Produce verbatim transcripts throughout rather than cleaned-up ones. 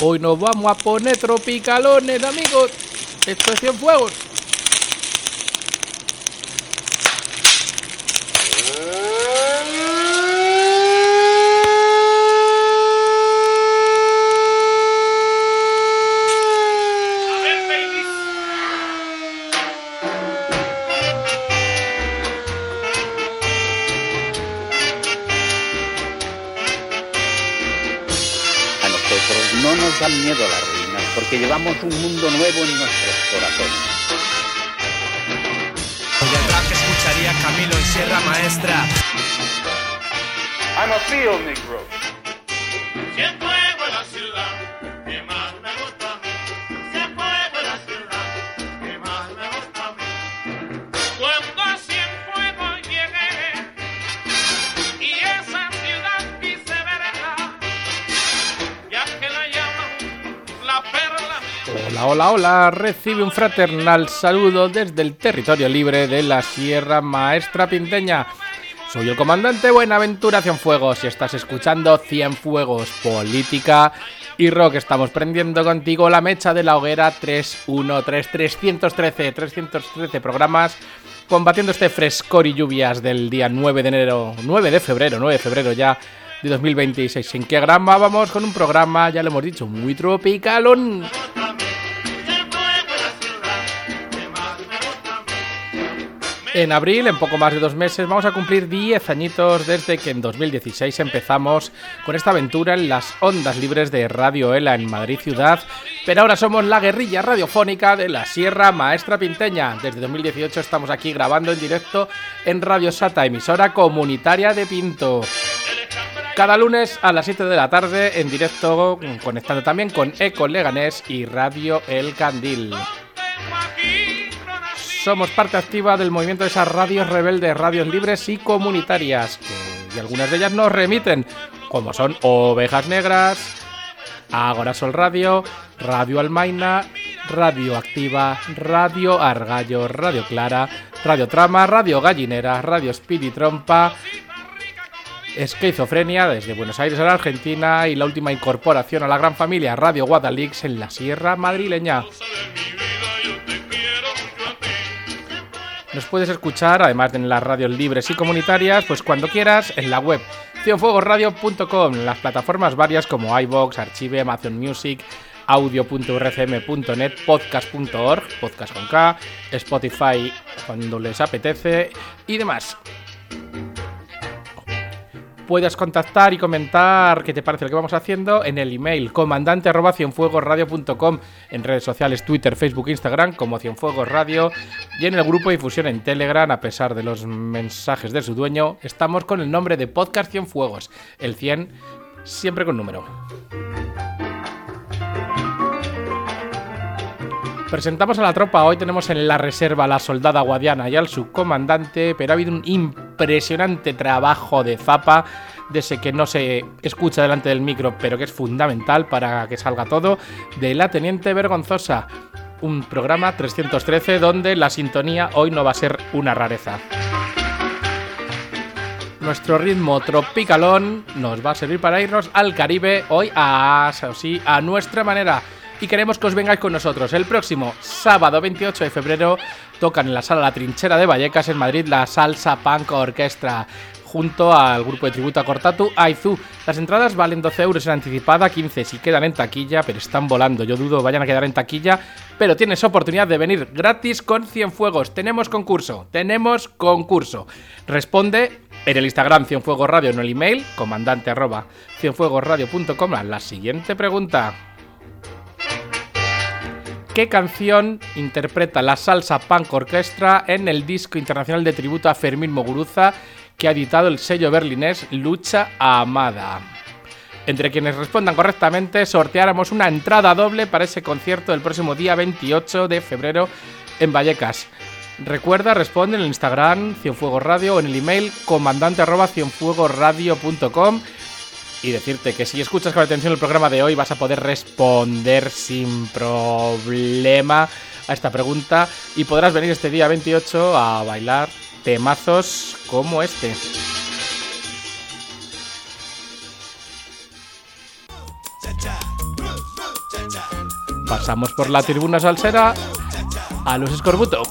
Hoy nos vamos a poner tropicalones, amigos. Esto es Cienfuegos. No nos dan miedo las ruinas, porque llevamos un mundo nuevo en nuestros corazones. Y el rap que escucharía Camilo en Sierra Maestra. I'm a field negro. Cienfuegos es la ciudad que más me gusta a mí. Cienfuegos es la ciudad que más me gusta a mí. Cuando a Cienfuegos llegué y esa ciudad quise verla, ya que la llaman la perla. Hola, hola, hola. Recibe un fraternal saludo desde el territorio libre de la Sierra Maestra Pinteña. Soy el comandante Buenaventura Cienfuegos y estás escuchando Cienfuegos, política y rock. Estamos prendiendo contigo la mecha de la hoguera tres uno tres, trescientos trece, trescientos trece programas, combatiendo este frescor y lluvias del día nueve de enero, nueve de febrero, nueve de febrero ya de dos mil veintiséis. ¿En qué grama vamos? Con un programa, ya lo hemos dicho, muy tropicalón. En abril, en poco más de dos meses, vamos a cumplir diez añitos desde que en dos mil dieciséis empezamos con esta aventura en las ondas libres de Radio Ela en Madrid ciudad, pero ahora somos la guerrilla radiofónica de la Sierra Maestra Pinteña. Desde dos mil dieciocho estamos aquí grabando en directo en Radio Sata, emisora comunitaria de Pinto. Cada lunes a las siete de la tarde en directo, conectando también con Eco Leganés y Radio El Candil. Somos parte activa del movimiento de esas radios rebeldes, radios libres y comunitarias, que, y algunas de ellas nos remiten, como son Ovejas Negras, Agora Sol Radio, Radio Almaina, Radio Activa, Radio Argallo, Radio Clara, Radio Trama, Radio Gallinera, Radio Spiritrompa, Esquizofrenia desde Buenos Aires a la Argentina y la última incorporación a la gran familia Radio Guadalix en la Sierra madrileña. Nos puedes escuchar, además de en las radios libres y comunitarias, pues cuando quieras, en la web cienfuegos radio punto com, en las plataformas varias como iVoox, Archive, Amazon Music, audio punto r c m punto net, podcast punto org, podcast con K, Spotify cuando les apetece y demás. Puedes contactar y comentar qué te parece lo que vamos haciendo en el email comandante arroba cienfuegos radio punto com, en redes sociales Twitter, Facebook, Instagram como Cienfuegos Radio y en el grupo de difusión en Telegram. A pesar de los mensajes de su dueño, estamos con el nombre de Podcast Cienfuegos, el cien siempre con número. Presentamos a la tropa. Hoy tenemos en la reserva a la soldada Guadiana y al subcomandante, pero ha habido un impresionante trabajo de zapa, de ese que no se escucha delante del micro, pero que es fundamental para que salga todo, de la Teniente Vergonzosa. Un programa trescientos trece donde la sintonía hoy no va a ser una rareza. Nuestro ritmo tropicalón nos va a servir para irnos al Caribe hoy a, sí, a nuestra manera. Y queremos que os vengáis con nosotros. El próximo sábado veintiocho de febrero tocan en la sala La Trinchera de Vallecas en Madrid la Salsa Punk Orquestra, junto al grupo de tributo a Cortatu, Aizu. Las entradas valen doce euros en anticipada, quince si quedan en taquilla, pero están volando. Yo dudo vayan a quedar en taquilla, pero tienes oportunidad de venir gratis con Cienfuegos. Tenemos concurso, tenemos concurso. Responde en el Instagram Cienfuegos Radio, en el email comandante arroba cienfuegos radio punto com a la siguiente pregunta. ¿Qué canción interpreta la Salsa Punk Orquestra en el disco internacional de tributo a Fermín Muguruza que ha editado el sello berlinés Lucha Amada? Entre quienes respondan correctamente sorteáramos una entrada doble para ese concierto del próximo día veintiocho de febrero en Vallecas. Recuerda, responde en el Instagram Cienfuegos Radio o en el email comandante arroba cienfuegos radio punto com. Y decirte que si escuchas con atención el programa de hoy vas a poder responder sin problema a esta pregunta y podrás venir este día veintiocho a bailar temazos como este. pasamos por la tribuna salsera a los Escorbuto.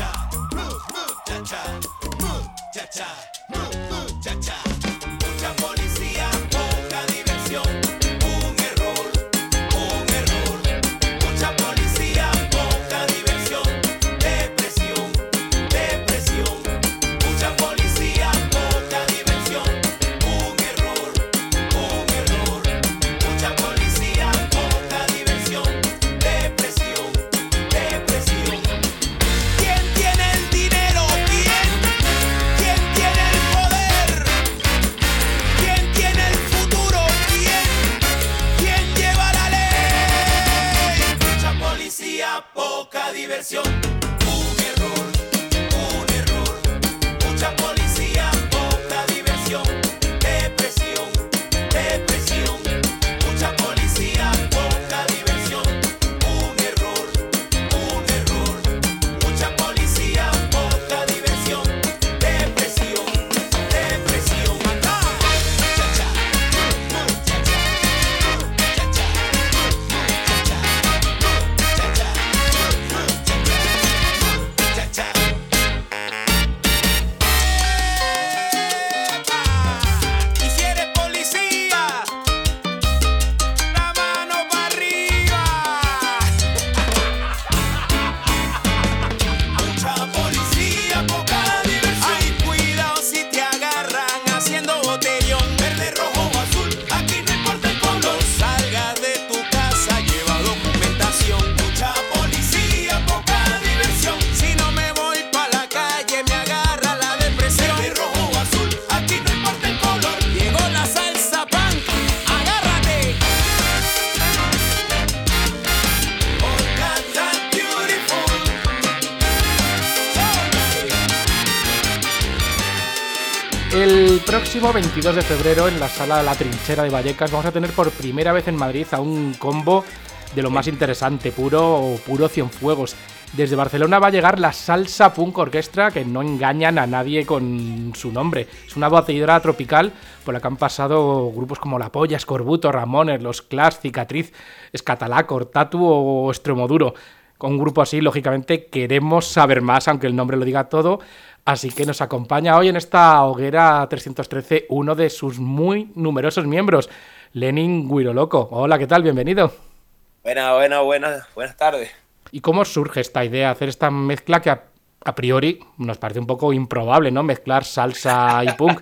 El próximo veintidós de febrero en la sala La Trinchera de Vallecas vamos a tener por primera vez en Madrid a un combo de lo más interesante, puro, puro Cienfuegos. Desde Barcelona va a llegar la Salsa Punk Orquestra, que no engañan a nadie con su nombre. Es una batidora tropical por la que han pasado grupos como La Polla, Escorbuto, Ramones, Los Clash, Cicatriz, Escatalacor, Tatu o Extremoduro. Con un grupo así, lógicamente, queremos saber más, aunque el nombre lo diga todo. Así que nos acompaña hoy en esta hoguera trescientos trece uno de sus muy numerosos miembros, Lenin Guiroloco. Hola, ¿qué tal? Bienvenido. Buenas, buenas, buenas, buenas tardes. ¿Y cómo surge esta idea, hacer esta mezcla que a, a priori nos parece un poco improbable, ¿no? Mezclar salsa y punk.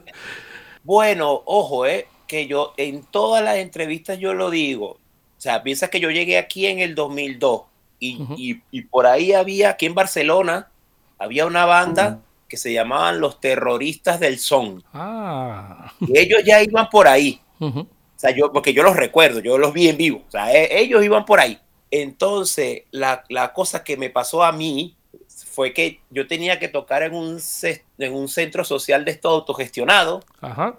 Bueno, ojo, eh, que yo en todas las entrevistas yo lo digo. O sea, piensa que yo llegué aquí en el dos mil dos y, uh-huh. y, y por ahí había, aquí en Barcelona, había una banda uh-huh. que se llamaban Los Terroristas del Son. Ah. Y ellos ya iban por ahí. Uh-huh. O sea, yo, porque yo los recuerdo, yo los vi en vivo. O sea, eh, ellos iban por ahí. Entonces, la, la cosa que me pasó a mí fue que yo tenía que tocar en un, en un centro social de esto autogestionado. Ajá.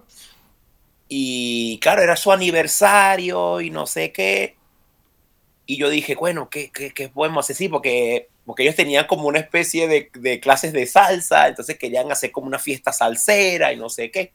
Y claro, era su aniversario y no sé qué. Y yo dije, bueno, ¿qué, qué, qué podemos hacer? Sí, porque, porque ellos tenían como una especie de, de clases de salsa, entonces querían hacer como una fiesta salsera y no sé qué.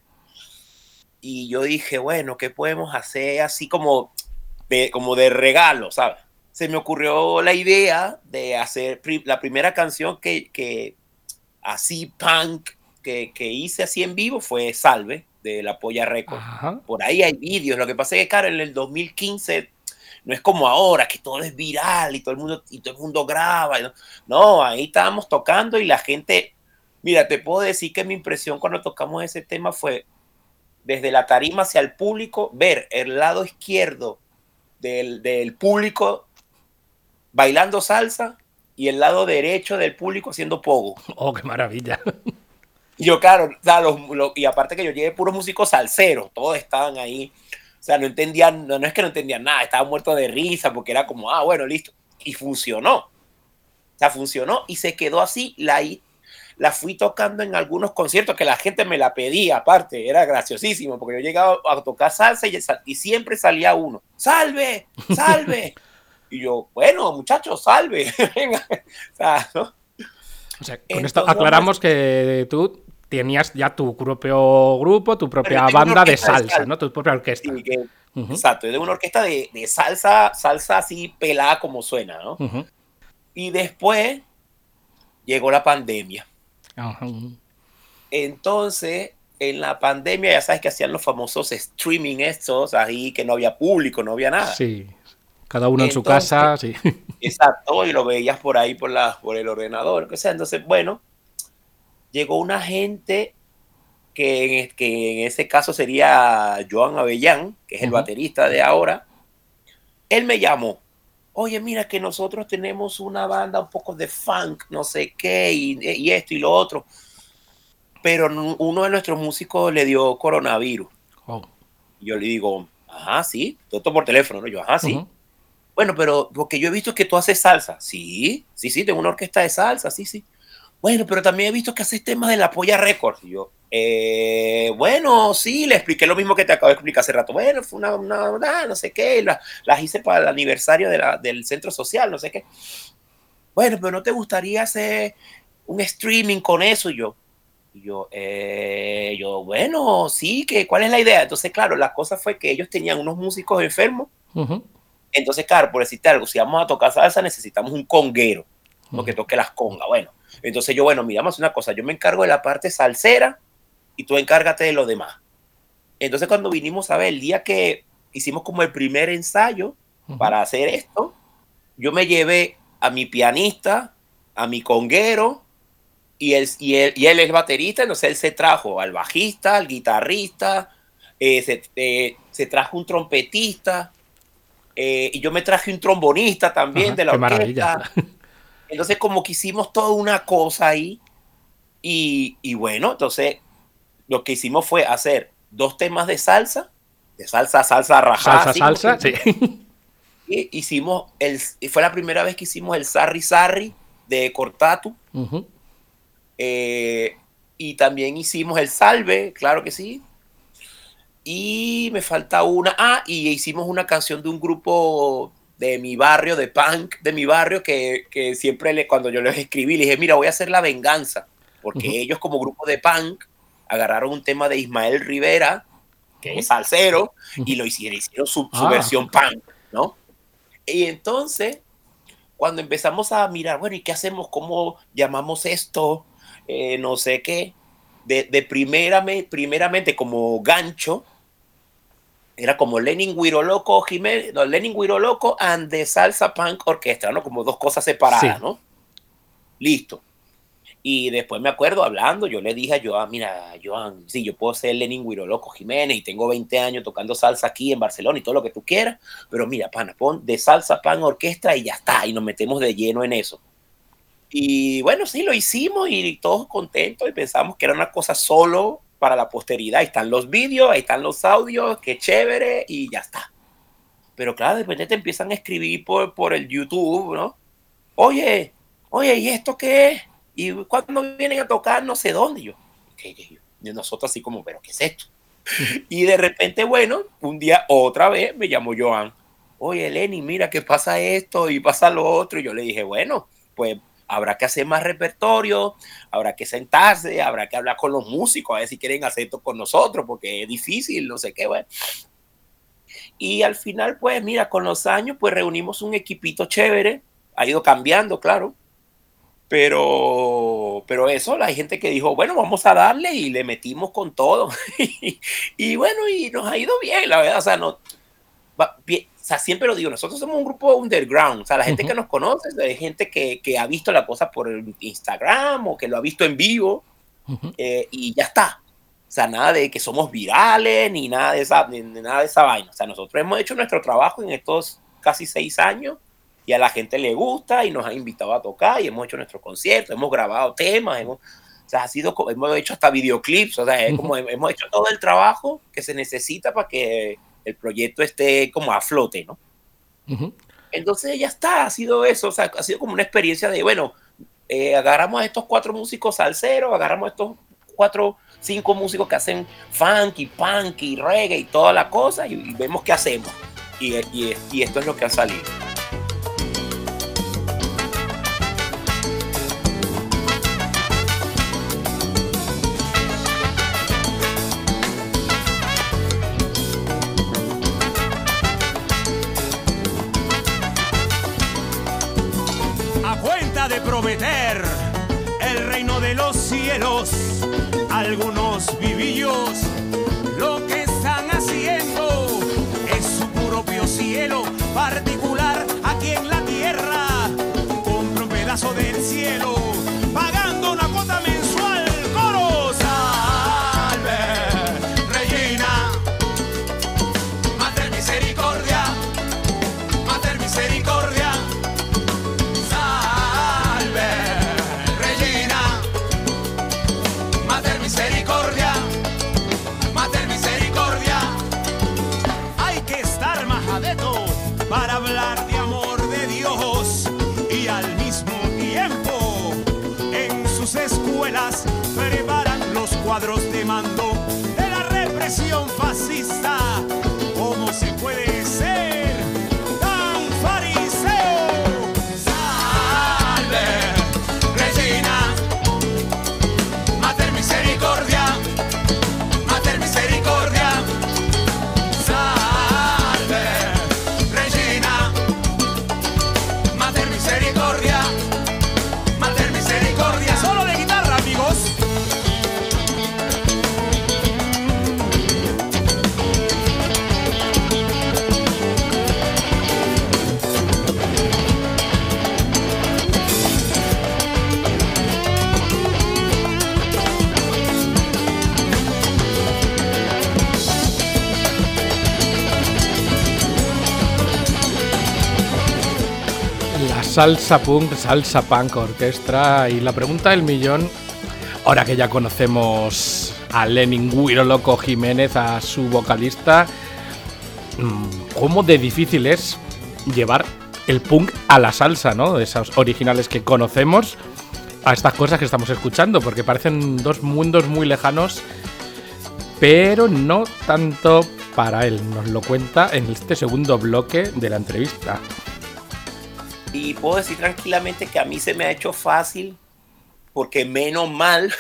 Y yo dije, bueno, ¿qué podemos hacer así como de, como de regalo, ¿sabes? Se me ocurrió la idea de hacer pri- la primera canción que, que así punk que, que hice así en vivo fue Salve, de La Polla Records. Ajá. Por ahí hay vídeos. Lo que pasa es que, claro, en el dos mil quince no es como ahora, que todo es viral y todo el mundo, y todo el mundo graba. ¿no? no, ahí estábamos tocando y la gente... Mira, te puedo decir que mi impresión cuando tocamos ese tema fue desde la tarima hacia el público, ver el lado izquierdo del, del público bailando salsa y el lado derecho del público haciendo pogo. Oh, qué maravilla. Y yo, claro, o sea, los, los, y aparte que yo llegué puros músicos salseros, todos estaban ahí. O sea, no entendían, no, no es que no entendían nada, estaban muertos de risa porque era como, ah, bueno, listo. Y funcionó. O sea, funcionó y se quedó así. La, la fui tocando en algunos conciertos que la gente me la pedía, aparte, era graciosísimo porque yo llegaba a tocar salsa y, y siempre salía uno, ¡salve! ¡Salve! Y yo, bueno, muchachos, salve. Venga. O sea, ¿no? O sea, con Entonces, esto aclaramos que tú tenías ya tu propio grupo, tu propia banda de salsa, de salsa, ¿no? Tu propia orquesta. Sí, que, uh-huh. Exacto, de una orquesta de, de salsa, salsa así pelada como suena, ¿no? Uh-huh. Y después llegó la pandemia. Uh-huh. Entonces, en la pandemia ya sabes que hacían los famosos streaming estos, ahí que no había público, no había nada. Sí, cada uno entonces, en su casa, sí. Exacto, y lo veías por ahí por, la, por el ordenador. O sea, entonces, bueno, llegó una gente que, que en ese caso sería Joan Avellán, que es el uh-huh. baterista de ahora. Él me llamó. Oye, mira que nosotros tenemos una banda un poco de funk, no sé qué, y, y esto y lo otro. Pero uno de nuestros músicos le dio coronavirus. Oh. Y yo le digo, ajá, sí. Todo por teléfono, ¿no? Yo, ajá, sí. Uh-huh. Bueno, pero porque yo he visto que tú haces salsa. Sí, sí, sí, tengo una orquesta de salsa, sí, sí. Bueno, pero también he visto que haces temas de la Polla Records. Y yo, eh, bueno, sí, le expliqué lo mismo que te acabo de explicar hace rato. Bueno, fue una, una, una no sé qué, la, las hice para el aniversario de la, del centro social, no sé qué. Bueno, pero ¿no te gustaría hacer un streaming con eso? Y yo, y yo, eh, yo, bueno, sí, que ¿cuál es la idea? Entonces, claro, la cosa fue que ellos tenían unos músicos enfermos. Uh-huh. Entonces, claro, por decirte algo, si vamos a tocar salsa, necesitamos un conguero, uh-huh. que toque las congas. Bueno, entonces yo, bueno, miramos una cosa, yo me encargo de la parte salsera y tú encárgate de lo demás. Entonces, cuando vinimos a ver, el día que hicimos como el primer ensayo uh-huh. para hacer esto, yo me llevé a mi pianista, a mi conguero, y él, y él, y él es baterista, entonces él se trajo al bajista, al guitarrista, eh, se, eh, se trajo un trompetista, eh, y yo me traje un trombonista también. Ajá, de la orquesta. Maravilla. Entonces como que hicimos toda una cosa ahí, y, y bueno, entonces lo que hicimos fue hacer dos temas de salsa, de salsa, salsa rajada. Salsa, salsa, sí. Y hicimos, el, fue la primera vez que hicimos el Sarri Sarri de Cortatu. Uh-huh. Eh, y también hicimos el Salve, claro que sí. Y me falta una. Ah, y hicimos una canción de un grupo de mi barrio, de punk de mi barrio, que, que siempre le, cuando yo les escribí, le dije, mira, voy a hacer La Venganza. Porque uh-huh. ellos como grupo de punk agarraron un tema de Ismael Rivera, que uh-huh. es salsero, uh-huh. y lo hicieron, hicieron su, su ah. versión punk, ¿no? Y entonces, cuando empezamos a mirar, bueno, ¿y qué hacemos? ¿Cómo llamamos esto? Eh, no sé qué. De, de primeramente, primeramente como gancho, era como Lenin Huiroloco Jiménez, no, Lenin Huiroloco and the Salsa Punk Orquestra, ¿no? Como dos cosas separadas, sí. ¿no? Listo. Y después me acuerdo hablando, yo le dije a Joan, mira, Joan, sí, yo puedo ser Lenin Huiroloco Jiménez y tengo veinte años tocando salsa aquí en Barcelona y todo lo que tú quieras, pero mira, pana, pon de Salsa Pan Orquestra y ya está, y nos metemos de lleno en eso. Y bueno, sí, lo hicimos y todos contentos y pensamos que era una cosa solo para la posteridad. Ahí están los vídeos, ahí están los audios, qué chévere, y ya está. Pero claro, de repente te empiezan a escribir por, por el YouTube, ¿no? Oye, oye, ¿y esto qué es? ¿Y cuando vienen a tocar no sé dónde? Y yo, ¿qué, qué? Y nosotros así como, ¿pero qué es esto? Y de repente, bueno, un día otra vez me llamó Joan. Oye, Lenny, mira que pasa esto y pasa lo otro. Y yo le dije, bueno, pues habrá que hacer más repertorio, habrá que sentarse, habrá que hablar con los músicos, a ver si quieren hacer esto con nosotros, porque es difícil, no sé qué, bueno. Y al final, pues, mira, con los años, pues reunimos un equipito chévere, ha ido cambiando, claro, pero, pero eso, hay gente que dijo, bueno, vamos a darle y le metimos con todo. y, y bueno, y nos ha ido bien, la verdad, o sea, no, va, bien, o sea, siempre lo digo, nosotros somos un grupo underground, o sea, la gente uh-huh. que nos conoce es gente que, que ha visto la cosa por Instagram o que lo ha visto en vivo, uh-huh. eh, y ya está. O sea, nada de que somos virales, ni nada de esa, ni, ni nada de esa vaina. O sea, nosotros hemos hecho nuestro trabajo en estos casi seis años y a la gente le gusta y nos ha invitado a tocar y hemos hecho nuestros conciertos, hemos grabado temas, hemos, o sea, ha sido, hemos hecho hasta videoclips, o sea, es como, uh-huh. hemos hecho todo el trabajo que se necesita para que el proyecto esté como a flote, ¿no? Uh-huh. Entonces ya está, ha sido eso, o sea, ha sido como una experiencia de, bueno, eh, agarramos a estos cuatro músicos salseros, agarramos a estos cuatro, cinco músicos que hacen funk y punk y reggae y toda la cosa y, y vemos qué hacemos. Y, y, y esto es lo que ha salido. de prometer el reino de los cielos. Algunos vivillos lo que están haciendo es su propio cielo particular aquí en la tierra. Compra un pedazo del cielo pagando una cuota mensual. ¡Coro! Salve, Regina, Mater Misericordia, Mater Misericordia. Salve, Regina, Mater Misericordia, Mater Misericordia. Hay que estar majadeto para hablar de amor de Dios y al mismo tiempo en sus escuelas preparan los cuadros de mando de la represión fascista. ¿Cómo se puede ser tan fariseo? Salve, Regina, Mater Misericordia, Mater Misericordia. Salve, Regina, Mater Misericordia, Mater Misericordia. Solo de guitarra, amigos. La salsa punk, salsa punk orquestra. Y la pregunta del millón, ahora que ya conocemos a Lenin Guiro Loco Jiménez, a su vocalista, ¿cómo de difícil es llevar el punk a la salsa, ¿no? De esos originales que conocemos a estas cosas que estamos escuchando, porque parecen dos mundos muy lejanos, pero no tanto para él. Nos lo cuenta en este segundo bloque de la entrevista. Y puedo decir tranquilamente que a mí se me ha hecho fácil, porque menos mal,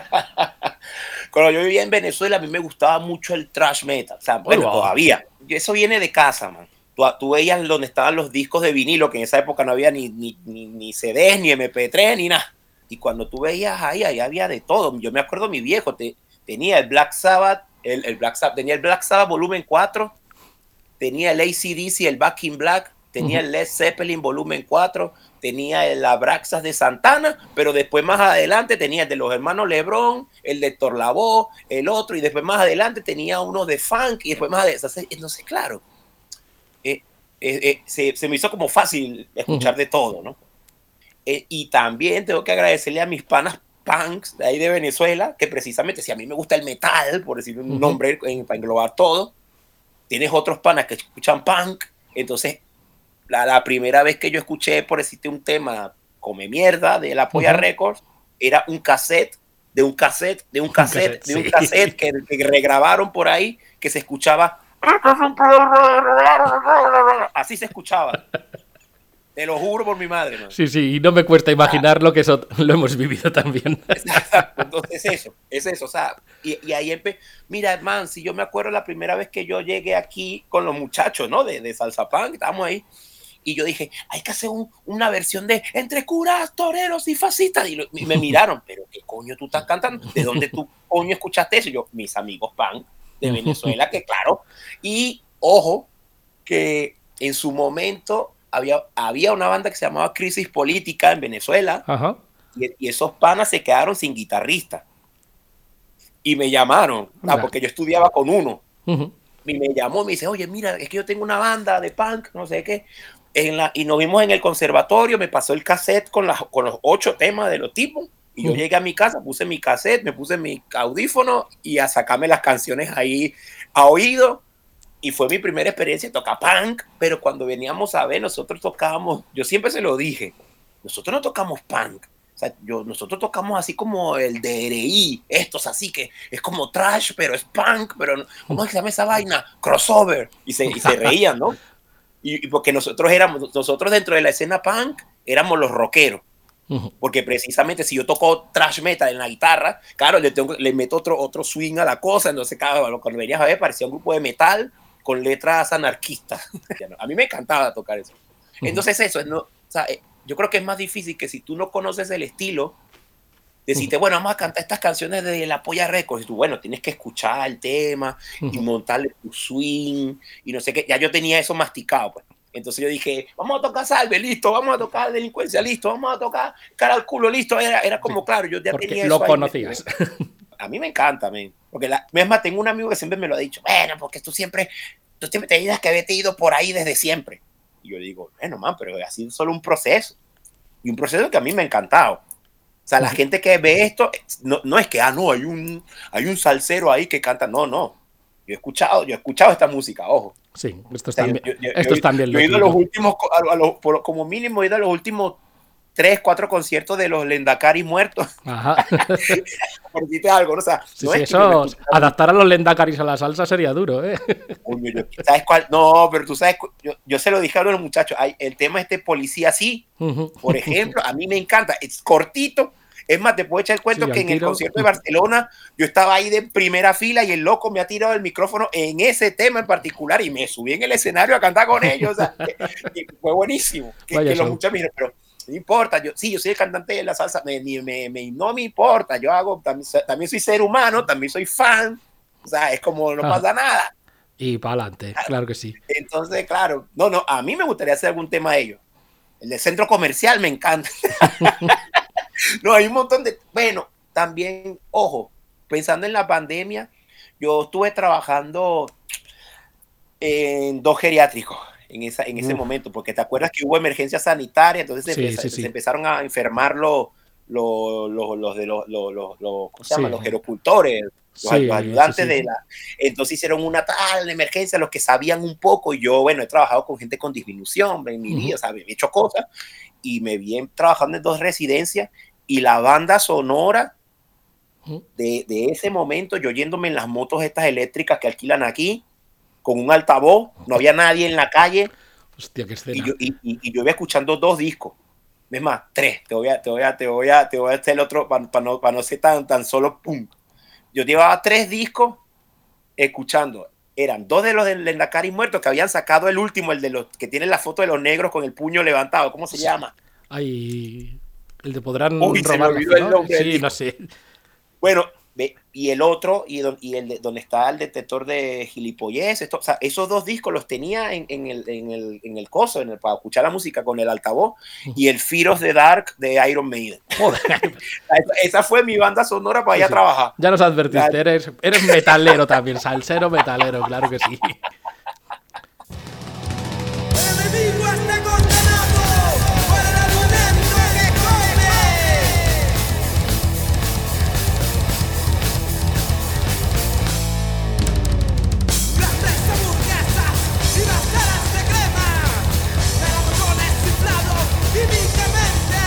cuando yo vivía en Venezuela, a mí me gustaba mucho el thrash metal. O sea, bueno, wow. Todavía. Eso viene de casa, man. Tú, tú veías donde estaban los discos de vinilo, que en esa época no había ni, ni, ni, ni C Ds, ni eme pe tres, ni nada. Y cuando tú veías ahí, ahí había de todo. Yo me acuerdo, mi viejo te, tenía el Black Sabbath, el, el Black Sabbath, tenía el Black Sabbath volumen cuatro, tenía el A C D C, el Back in Black, tenía uh-huh. el Led Zeppelin volumen cuatro, tenía el Abraxas de Santana, pero después más adelante tenía el de los hermanos Lebron, el de Héctor Lavoe, el otro, y después más adelante tenía uno de funk, y después más adelante. Entonces, claro, eh, eh, eh, se, se me hizo como fácil escuchar uh-huh. de todo, ¿no? Eh, y también tengo que agradecerle a mis panas punks de ahí de Venezuela, que precisamente, si a mí me gusta el metal, por decir un uh-huh. nombre en, para englobar todo, tienes otros panas que escuchan punk, entonces La, la primera vez que yo escuché, por decirte un tema, come mierda, de la Polla uh-huh. Records, era un cassette, de un cassette, de un cassette, de un cassette que, que regrabaron por ahí, que se escuchaba. Así se escuchaba. Te lo juro por mi madre, man. Sí, sí, y no me cuesta imaginarlo, que eso lo hemos vivido también. Exacto, entonces eso, es eso, o sea, y, y ahí empe... Mira, man, si yo me acuerdo la primera vez que yo llegué aquí con los muchachos, ¿no? De, de Salsa Punk, estábamos ahí, y yo dije, hay que hacer un, una versión de Entre curas, toreros y fascistas, y, lo, y me miraron, pero ¿qué coño tú estás cantando? ¿De dónde tú coño escuchaste eso? Y yo, mis amigos punk de Venezuela, que claro, y ojo, que en su momento había, había una banda que se llamaba Crisis Política en Venezuela, Ajá. y, y esos panas se quedaron sin guitarrista, y me llamaron, ah, porque yo estudiaba con uno, uh-huh. y me llamó, me dice, oye, mira, es que yo tengo una banda de punk, no sé qué, en la, y nos vimos en el conservatorio, me pasó el cassette con, la, con los ocho temas de los tipos, y yo uh-huh. llegué a mi casa, puse mi cassette, me puse mi audífono, y a sacarme las canciones ahí a oído, y fue mi primera experiencia de tocar punk, pero cuando veníamos a ver, nosotros tocábamos, yo siempre se lo dije, nosotros no tocamos punk, o sea, yo, nosotros tocamos así como el D R I, estos así que es como trash, pero es punk, pero ¿cómo es que se llama esa vaina? Crossover, y se, y se reían, ¿no? Y, y porque nosotros éramos, nosotros dentro de la escena punk, éramos los rockeros, uh-huh. porque precisamente si yo toco thrash metal en la guitarra, claro, le, tengo, le meto otro, otro swing a la cosa, entonces claro, cuando venías a ver parecía un grupo de metal, con letras anarquistas. A mí me encantaba tocar eso. Entonces eso, ¿no? O sea, yo creo que es más difícil que si tú no conoces el estilo, decirte, bueno, vamos a cantar estas canciones de La Polla Records. Y tú, bueno, tienes que escuchar el tema y montarle tu swing y no sé qué. Ya yo tenía eso masticado, pues. Entonces yo dije, vamos a tocar Salve, listo, vamos a tocar Delincuencia, listo, vamos a tocar Cara al Culo, listo. Era, era como, sí, claro, yo ya porque tenía lo eso. conocías. Ahí. A mí me encanta, man. Porque la, es más, tengo un amigo que siempre me lo ha dicho, bueno, porque tú siempre, tú siempre te dices que haberte ido por ahí desde siempre. Y yo digo, bueno, man, pero ha sido solo un proceso. Y un proceso que a mí me ha encantado. O sea, la uh-huh. gente que ve esto, no, no es que, ah, no, hay un, hay un salsero ahí que canta. No, no. Yo he escuchado, yo he escuchado esta música, ojo. Sí, esto es también, yo, yo, esto yo, es también yo, yo he ido a los últimos, a, a los, por, como mínimo he ido a los últimos tres, cuatro conciertos de los Lendakaris muertos. Ajá. Por decirte algo, ¿no? O sea, sí, no sí, es eso, que adaptar a los Lendakaris a la salsa sería duro, ¿eh? Uy, yo, ¿sabes cuál? No, pero tú sabes, yo, yo se lo dije a los muchachos, hay, el tema este Policía Sí, uh-huh. por ejemplo, a mí me encanta, es cortito. Es más, te puedo echar el cuento sí, que en el concierto de Barcelona yo estaba ahí de primera fila y el loco me ha tirado el micrófono en ese tema en particular y me subí en el escenario a cantar con ellos. O sea, que, que fue buenísimo. Que, que los muchachos me dijeron, pero no importa, yo, sí, yo soy el cantante de la salsa, me, me, me, no me importa, yo hago, también, también soy ser humano, también soy fan, o sea, es como no ah. pasa nada. Y para adelante, claro. claro que sí. Entonces, claro, no, no, a mí me gustaría hacer algún tema de ellos. El del centro comercial me encanta. No, hay un montón de... Bueno, también, ojo, pensando en la pandemia, yo estuve trabajando en dos geriátricos en, esa, en ese uh. momento, porque te acuerdas que hubo emergencia sanitaria, entonces sí, se, sí, se sí. empezaron a enfermar los, los, los, los de los, los, los, los, ¿cómo se llama? Sí. los gerocultores, los, sí, los ayudantes sí, sí. de la... Entonces hicieron una tal emergencia, los que sabían un poco, y yo, bueno, he trabajado con gente con disminución en mi uh-huh. vida, ¿sabes? He hecho cosas, y me vi trabajando en dos residencias, y la banda sonora de, de ese momento, yo yéndome en las motos estas eléctricas que alquilan aquí, con un altavoz, no había nadie en la calle. Hostia, qué escena. Y yo, y, y, y yo iba escuchando dos discos. Es más, tres. Te voy a, te voy a, te voy a, te voy a hacer el otro para pa no, pa no ser tan, tan solo pum. Yo llevaba tres discos escuchando. Eran dos de los de Lendakaris muertos que habían sacado el último, el de los que tienen la foto de los negros con el puño levantado. ¿Cómo se sí. llama? Ay, el de podrán Uy, robar, se me ¿no? el nombre Sí, no sé. Bueno, ve, y el otro, y, don, y el de, donde está el detector de gilipollez, esto, o sea, esos dos discos los tenía en, en, el, en, el, en el coso, en el, para escuchar la música con el altavoz, y el Fear of the Dark de Iron Maiden. Joder. Esa fue mi banda sonora para sí, ir a sí. trabajar. Ya nos advertiste, eres, eres metalero también, salsero metalero, claro que sí. El enemigo está condenado por el argumento que come. Grandes hamburguesas y las caras de crema, melocotones inflados químicamente,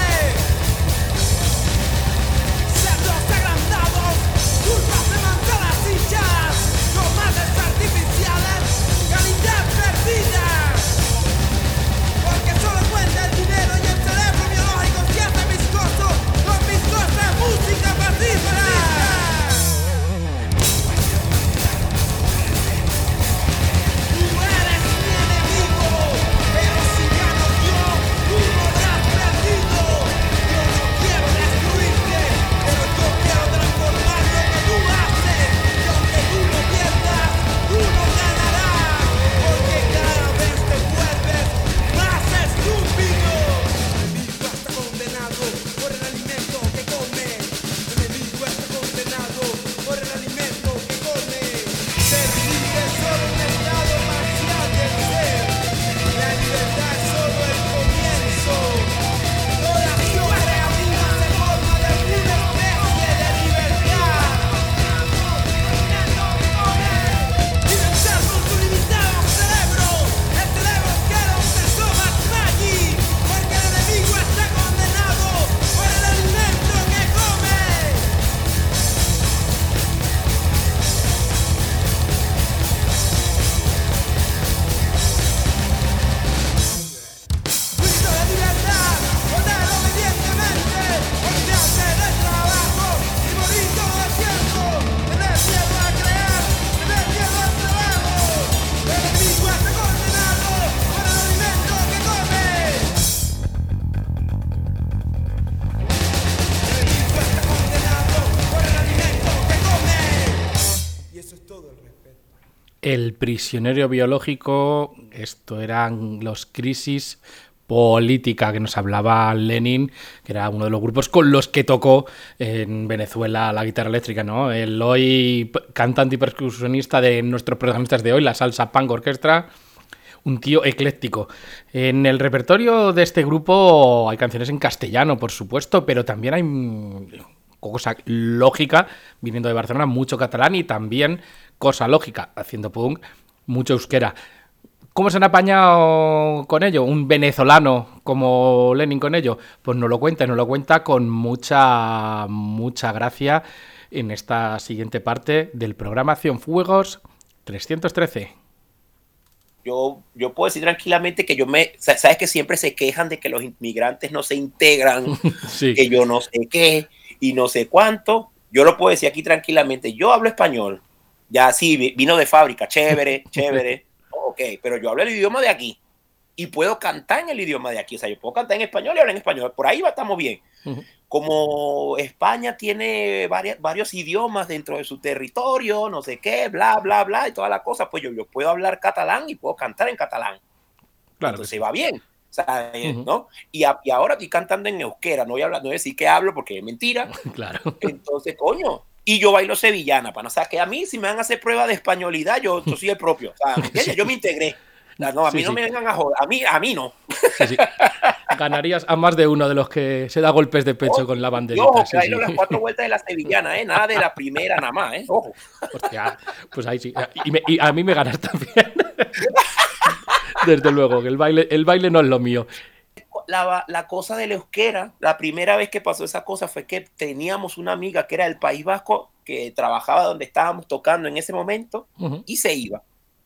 cerdos agrandados, curvas de manzanas hinchadas, tomates artificiales El prisionero biológico, esto eran los Crisis Política, que nos hablaba Lenin, que era uno de los grupos con los que tocó en Venezuela la guitarra eléctrica, ¿no? El hoy cantante y percusionista de nuestros protagonistas de hoy, la Salsa Punk Orchestra, un tío ecléctico. En el repertorio de este grupo hay canciones en castellano, por supuesto, pero también hay cosa lógica, viniendo de Barcelona, mucho catalán y también cosa lógica, haciendo punk, mucho euskera. ¿Cómo se han apañado con ello? Un venezolano como Lenin con ello. Pues nos lo cuenta, nos lo cuenta con mucha, mucha gracia en esta siguiente parte del programa Cienfuegos trescientos trece. Yo, yo puedo decir tranquilamente que yo me... Sabes que siempre se quejan de que los inmigrantes no se integran, sí. Que yo no sé qué y no sé cuánto. Yo lo puedo decir aquí tranquilamente. Yo hablo español. Ya sí, vino de fábrica. Chévere, chévere. Ok, pero yo hablo el idioma de aquí y puedo cantar en el idioma de aquí. O sea, yo puedo cantar en español y hablar en español. Por ahí va, estamos bien. Uh-huh. Como España tiene varias, varios idiomas dentro de su territorio, no sé qué, bla, bla, bla, y toda la cosa, pues yo, yo puedo hablar catalán y puedo cantar en catalán. Claro. Entonces sí. Va bien. O sea, uh-huh. ¿no? Y, a, y ahora estoy cantando en euskera. No voy a hablar, no voy a decir que hablo porque es mentira. Claro. Entonces, coño. Y yo bailo sevillana, para no saber que a mí, si me van a hacer prueba de españolidad, yo, yo soy el propio. O sea, sí. Yo me integré. No, a mí sí, no sí. me vengan a joder. A mí, a mí no. Sí, sí. Ganarías a más de uno de los que se da golpes de pecho oh, con la banderita. Ojo, sí, que sí. sí. Las cuatro vueltas de la sevillana, ¿eh? Nada de la primera nada más, ¿eh? Ojo. Hostia, pues ahí sí. Y, me, y a mí me ganas también. Desde luego, que el baile, el baile no es lo mío. La, la cosa del euskera, la primera vez que pasó esa cosa fue que teníamos una amiga que era del País Vasco, que trabajaba donde estábamos tocando en ese momento, uh-huh. y se iba.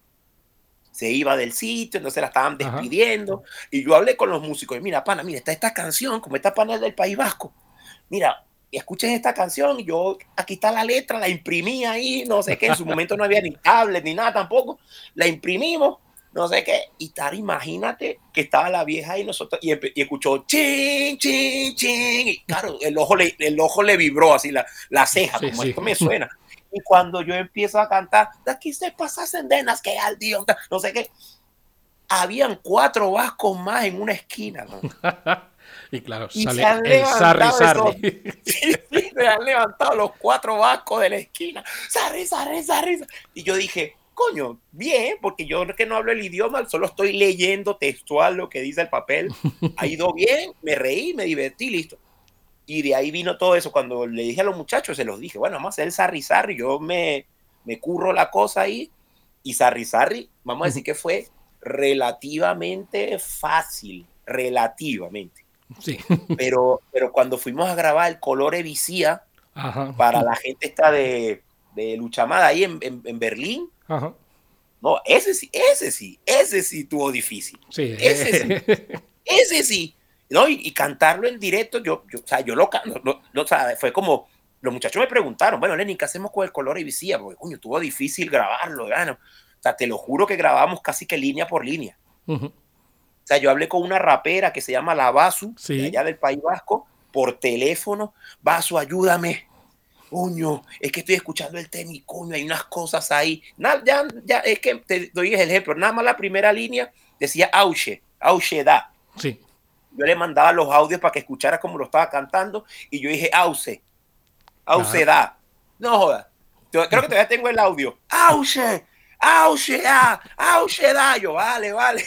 Se iba del sitio, entonces la estaban despidiendo, uh-huh. y yo hablé con los músicos, y mira, pana, mira, está esta canción, como esta pana del País Vasco, mira, escuchen esta canción, y yo, aquí está la letra, la imprimí ahí, no sé qué, en su momento no había ni tablet, ni nada tampoco, la imprimimos, no sé qué, y tal, imagínate que estaba la vieja ahí nosotros, y, y escuchó chin, chin, chin, y claro, el ojo le, el ojo le vibró así, la, la ceja, sí, como sí. Esto me suena. Y cuando yo empiezo a cantar, de aquí se pasan sendenas, que al Dios, no sé qué, habían cuatro vascos más en una esquina, ¿no? Y claro, y sale el sarri, sarri. Sí, sí, se han levantado los cuatro vascos de la esquina, sarri, sarri, sarri. Y yo dije, coño, bien, porque yo que no hablo el idioma, solo estoy leyendo textual lo que dice el papel. Ha ido bien, me reí, me divertí, listo. Y de ahí vino todo eso. Cuando le dije a los muchachos, se los dije, bueno, vamos a hacer el sarri sarri, yo me, me curro la cosa ahí. Y sarri sarri, vamos a decir que fue relativamente fácil, relativamente. Sí. Pero, pero cuando fuimos a grabar el Colore Vicía, ajá, para la gente esta de, de Luchamada ahí en, en, en Berlín, ajá, no, ese sí, ese sí, ese sí tuvo difícil. Sí. Ese sí, ese sí. No, y, y cantarlo en directo, yo, yo, o sea, yo lo canto, no, no, o sea, fue como, los muchachos me preguntaron, bueno, Lenin, ¿qué hacemos con el Colore Vicía? Porque, coño, tuvo difícil grabarlo, bueno, o sea, te lo juro que grabamos casi que línea por línea. Uh-huh. O sea, yo hablé con una rapera que se llama La Basu, sí, de allá del País Vasco, por teléfono, Basu, ayúdame, coño, es que estoy escuchando el tema y coño, hay unas cosas ahí, nada, ya, ya, es que te doy el ejemplo, nada más la primera línea decía Auche, Auche da. Sí. Yo le mandaba los audios para que escuchara cómo lo estaba cantando y yo dije, Auce, Auce da. No jodas. Creo que todavía tengo el audio. Auce, Auce da, Auce da. Yo, vale, vale.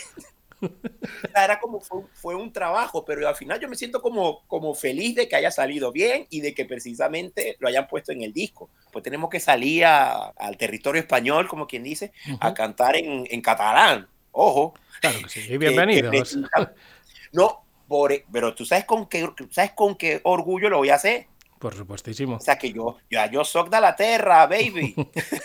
Era como, fue, fue un trabajo, pero al final yo me siento como, como feliz de que haya salido bien y de que precisamente lo hayan puesto en el disco. Pues tenemos que salir a, al territorio español, como quien dice, uh-huh, a cantar en, en catalán. Ojo. Claro que sí. Bienvenidos. No, por, pero tú sabes con qué, sabes con qué orgullo lo voy a hacer. Por supuestísimo. O sea que yo, yo, yo soc de la terra, baby.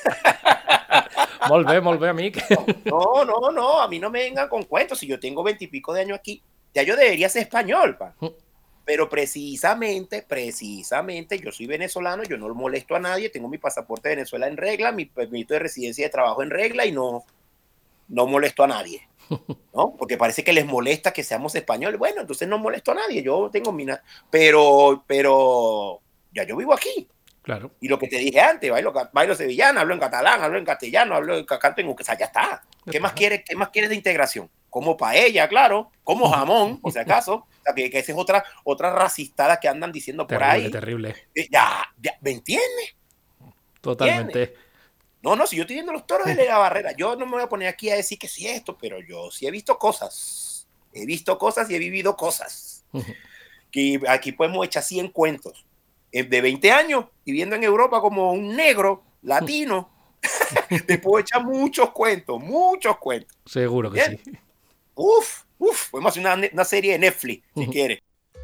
Molt bé, molt bé, amic. No, no, no, a mí no me vengan con cuentos. Si yo tengo veintipico de años aquí, ya yo debería ser español, pa. Pero precisamente, precisamente, yo soy venezolano, yo no molesto a nadie, tengo mi pasaporte de Venezuela en regla, mi permiso de residencia y de trabajo en regla y no, no molesto a nadie. ¿No? Porque parece que les molesta que seamos españoles. Bueno, entonces no molesto a nadie, yo tengo mi... Pero, pero, ya yo vivo aquí. Claro. Y lo que te dije antes, bailo, bailo sevillana, hablo en catalán, hablo en castellano, hablo en canto en... O sea, ya está. ¿Qué más quieres, qué más quieres de integración? Como paella, claro, como jamón, por si acaso. O sea, que, que esa es otra, otra racistada que andan diciendo por Terrible, ahí. terrible. Eh, Ya, ya, ¿me entiendes? Totalmente. No, no, si yo estoy viendo los toros de la Barrera, yo no me voy a poner aquí a decir que sí esto, pero yo sí he visto cosas. He visto cosas y he vivido cosas. Que aquí podemos echar cien cuentos. De veinte años, viviendo en Europa como un negro latino, te puedo echar muchos cuentos, muchos cuentos. Seguro que Bien. sí. Uf, uf, podemos hacer una, una serie de Netflix, si Ujú. quieres.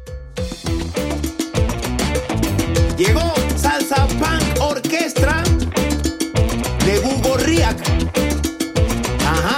Llegó Salsa Punk Orquestra de Hugo Riak. Ajá.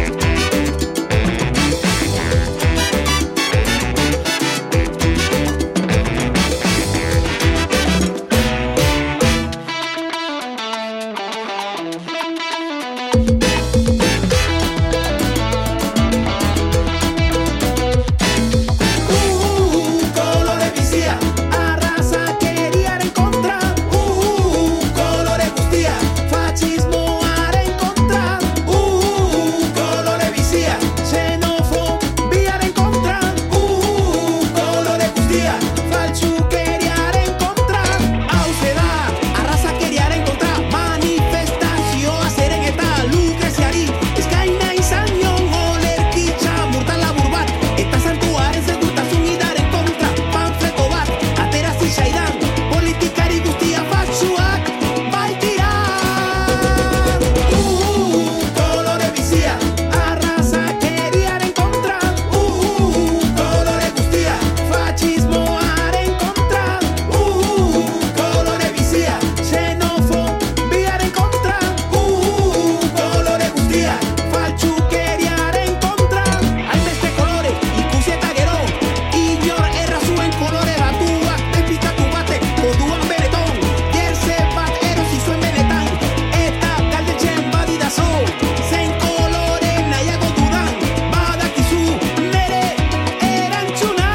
Uh, colores visía, arrasa quería encontrar. Uh, colores gustía, fascismo hará encontrar. Uh, colores visía, xenofobia hará encontrar. Uh, colores gustía, falchu quería encontrar. Ausedad, arrasa quería encontrar. Manifestación hacer en esta lucreciari. Eskaina izanion olerkitza murtala burbat. Eta santuaren segurtasun idaren kontra. Panfleto bat, aterazi zaidan. Politikari guztia fatxuak baitira. Uh, kolore bizia, arrasa keriaren kontra. Uh, kolore guztia, fatxismoaren kontra. Uh, kolore bizia, xenofobiaren kontra. Uh, kolore guztia, faltsukeriaren kontra. Hainbeste kolore ikusi eta gero, inor erra zuen kolore batuak despikatu batek moduan bereton. Jerse bat erosi zuen benetan, eta galdetzen badidazo, zein kolore nahiago dudan, badakizu nere erantzuna.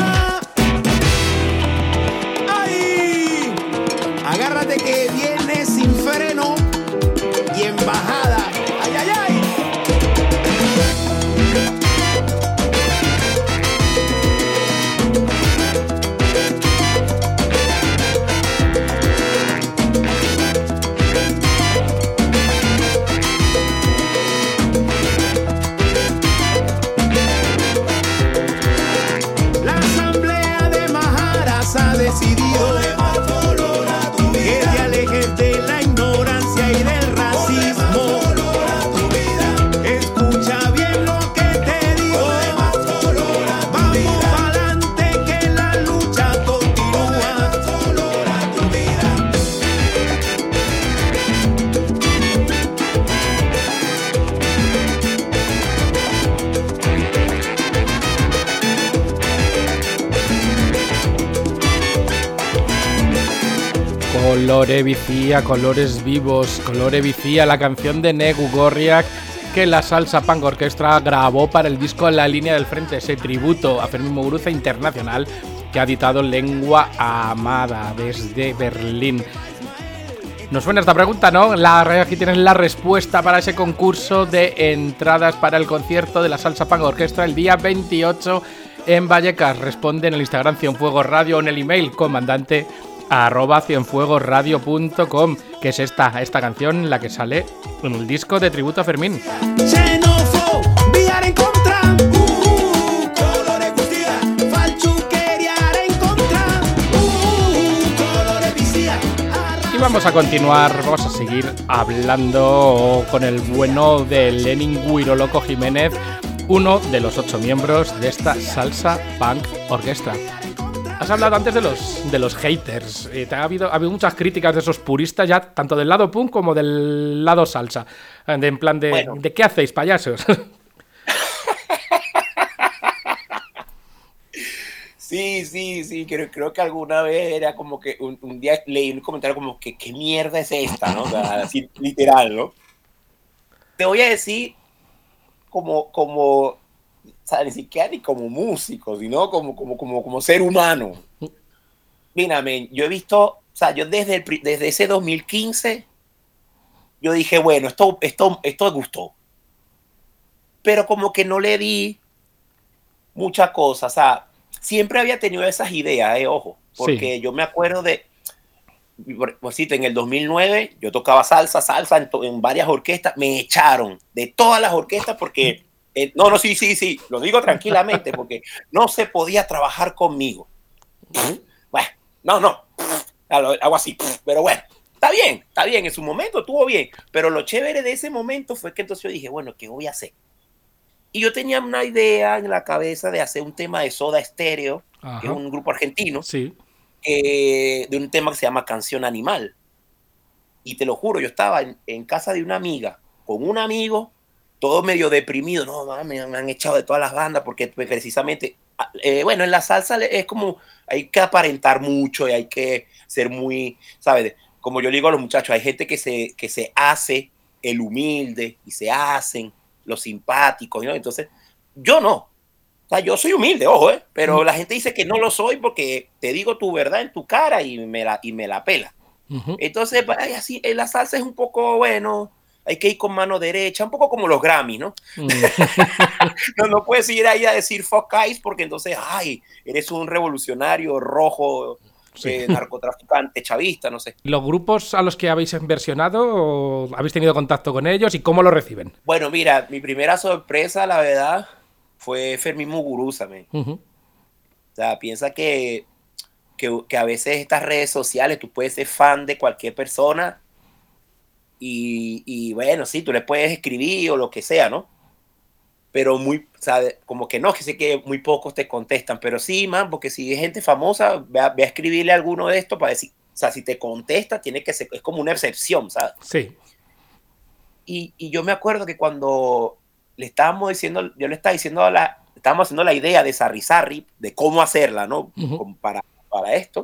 ¡Ay! Agárrate que viene sin freno y en bajada. ¡Ay, ay, ay! La asamblea de Maharas ha decidido que te alejes de la ignorancia y del racismo. Escucha bien lo que te digo. Vamos pa'lante que la lucha continúa. Colore Vicía, colores vivos, Colore Vicía, la canción de Negu Gorriak que la Salsa Punk Orquestra grabó para el disco La Línea del Frente, ese tributo a Fermín Muguruza internacional que ha editado Lengua Amada desde Berlín. Nos suena esta pregunta, ¿no? La, aquí tienes la respuesta para ese concurso de entradas para el concierto de la Salsa Punk Orquestra el día veintiocho en Vallecas. Responde en el Instagram Cienfuegos Radio o en el email comandante arroba cienfuegosradio punto com, que es esta, esta canción la que sale en el disco de tributo a Fermín. Xenofobiaren kontra. Uh, kolore guztia, faltsukeriaren kontra. Uh, kolore bizia, Y vamos a continuar, vamos a seguir hablando con el bueno de Lenin Guiroloco Jiménez, uno de los ocho miembros de esta Salsa Punk Orquestra. Has hablado antes de los, de los haters. Eh, te ha, habido, ha habido muchas críticas de esos puristas, ya tanto del lado punk como del lado salsa. De, en plan de, Bueno. ¿de qué hacéis, payasos? Sí, sí, sí, creo, creo que alguna vez era como que un, un día leí un comentario como que ¿qué mierda es esta? ¿No? O sea, así literal, ¿no? Te voy a decir como, como, o sea, ni siquiera ni como músico, sino como, como, como, como ser humano. Mira, men, yo he visto o sea, yo desde, el, desde ese dos mil quince, yo dije, bueno, esto, esto, esto gustó. Pero como que no le di mucha cosa, o sea, siempre había tenido esas ideas, eh, ojo, porque sí. Yo me acuerdo de, por, por cierto, en el dos mil nueve yo tocaba salsa, salsa en, en varias orquestas, me echaron de todas las orquestas porque, eh, no, no, sí, sí, sí, lo digo tranquilamente, porque no se podía trabajar conmigo. Bueno, no, no, algo así, pero bueno, está bien, está bien, en su momento estuvo bien, pero lo chévere de ese momento fue que entonces yo dije, bueno, ¿qué voy a hacer? Y yo tenía una idea en la cabeza de hacer un tema de Soda Stereo, Ajá. que es un grupo argentino, sí. eh, de un tema que se llama Canción Animal. Y te lo juro, yo estaba en, en casa de una amiga, con un amigo, todo medio deprimido. No, me, me han echado de todas las bandas porque precisamente, eh, bueno, en la salsa es como, hay que aparentar mucho y hay que ser muy, ¿sabes? Como yo digo a los muchachos, hay gente que se, que se hace el humilde y se hacen los simpáticos, ¿no? Entonces, yo no. O sea, yo soy humilde, ojo, ¿eh? Pero uh-huh. la gente dice que no lo soy porque te digo tu verdad en tu cara y me la, y me la pela. Uh-huh. Entonces, ay, así, en la salsa es un poco, bueno, hay que ir con mano derecha, un poco como los Grammy, ¿no? Uh-huh. no, no puedes ir ahí a decir fuck guys porque entonces, ay, eres un revolucionario rojo, sí. eh, narcotraficante, chavista, no sé. ¿Los grupos a los que habéis inversionado, habéis tenido contacto con ellos y cómo lo reciben? Bueno, mira, mi primera sorpresa, la verdad, fue Fermín Muguruza. Uh-huh. O sea, piensa que, que, que a veces estas redes sociales, tú puedes ser fan de cualquier persona y, y bueno, sí, tú le puedes escribir o lo que sea, ¿no? Pero muy, o sea, como que no, que sé que muy pocos te contestan, pero sí, man, porque si es gente famosa, ve a, ve a escribirle a alguno de estos para decir, o sea, si te contesta, tiene que ser, es como una excepción, ¿sabes? Sí. Y, y yo me acuerdo que cuando le estábamos diciendo, yo le estaba diciendo, a la, estábamos haciendo la idea de Sarri Sarri, de cómo hacerla, ¿no? Uh-huh. Como para, para esto.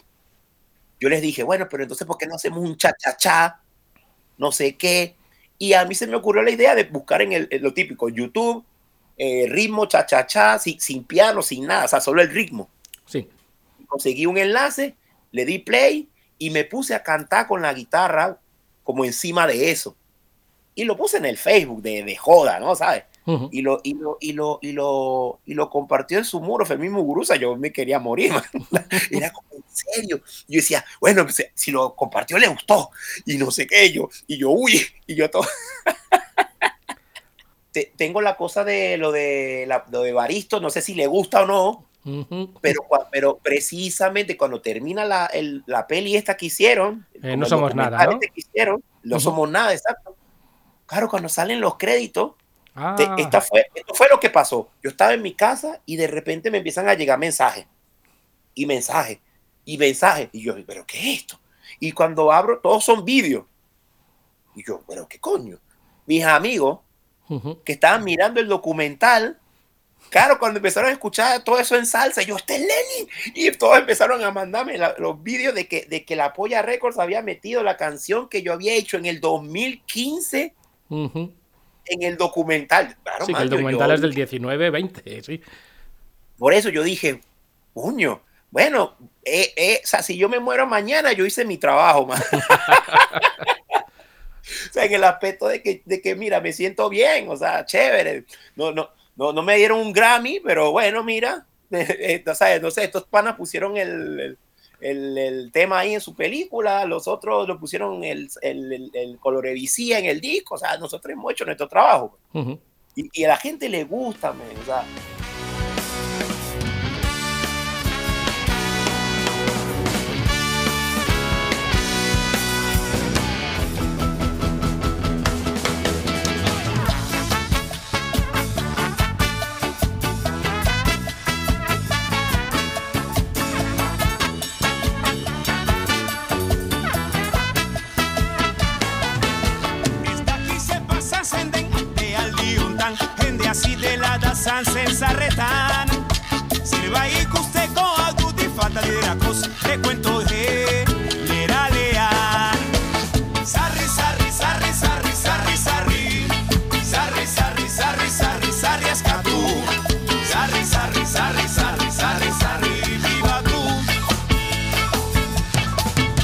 Yo les dije, bueno, pero entonces, ¿por qué no hacemos un cha-cha-cha? No sé qué. Y a mí se me ocurrió la idea de buscar en, el, en lo típico, YouTube, eh, ritmo cha-cha-cha, sin, sin piano, sin nada, o sea, solo el ritmo. Sí. Conseguí un enlace, le di play y me puse a cantar con la guitarra como encima de eso. Y lo puse en el Facebook de, de joda, ¿no? ¿Sabes? Uh-huh. Y, lo, y, lo, y, lo, y, lo, y lo compartió en su muro Fermín Muguruza. Yo me quería morir, man. Era como en serio. Yo decía, bueno, pues, si lo compartió le gustó. Y no sé qué, yo, y yo, uy, y yo todo. Te, tengo la cosa de lo de, la, lo de Baristo, no sé si le gusta o no, uh-huh. pero, pero precisamente cuando termina la, el, la peli esta que hicieron, eh, no somos nada, ¿no? Este que hicieron, no uh-huh. somos nada, exacto. Claro, cuando salen los créditos, ah. te, esta fue, esto fue lo que pasó. Yo estaba en mi casa y de repente me empiezan a llegar mensajes. Y mensajes. Y mensajes. Y yo, ¿pero qué es esto? Y cuando abro, todos son vídeos. Y yo, ¿pero qué coño? Mis amigos uh-huh. que estaban mirando el documental, claro, cuando empezaron a escuchar todo eso en salsa, yo, este es Lenin. Y todos empezaron a mandarme la, los vídeos de que, de que la Polla Records había metido la canción que yo había hecho en el dos mil quince. Uh-huh. En el documental. Claro, sí, man, que el documental yo, es del diecinueve veinte, sí. Por eso yo dije, coño, bueno, eh, eh, o sea, si yo me muero mañana, yo hice mi trabajo, man. O sea, en el aspecto de que, de que, mira, me siento bien, o sea, chévere. No, no, no, no me dieron un Grammy, pero bueno, mira, eh, o sea, no sé, estos panas pusieron el... el El, el tema ahí en su película, los otros lo pusieron el, el, el, el colorevicía en el disco, o sea, nosotros hemos hecho nuestro trabajo. Uh-huh. y, y a la gente le gusta, man, o sea. Senza retan se va y usted con algo de falta de la cosa le cuento de lera lea sarri sarri sarri sarri sarri sarri sarri sarri sarri sarri sarri escatu sarri sarri sarri sarri sarri sarri viva tú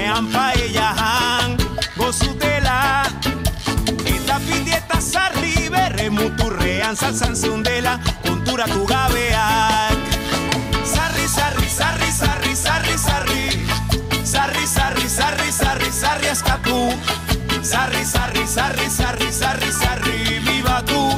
ampa ella han gozutela esta pindieta sarribe remuturrean salsan sundela contura tu gabeak sarri sarri sarri sarri sarri sarri sarri sarri sarri sarri sarri escapú sarri sarri sarri sarri sarri sarri viva tú.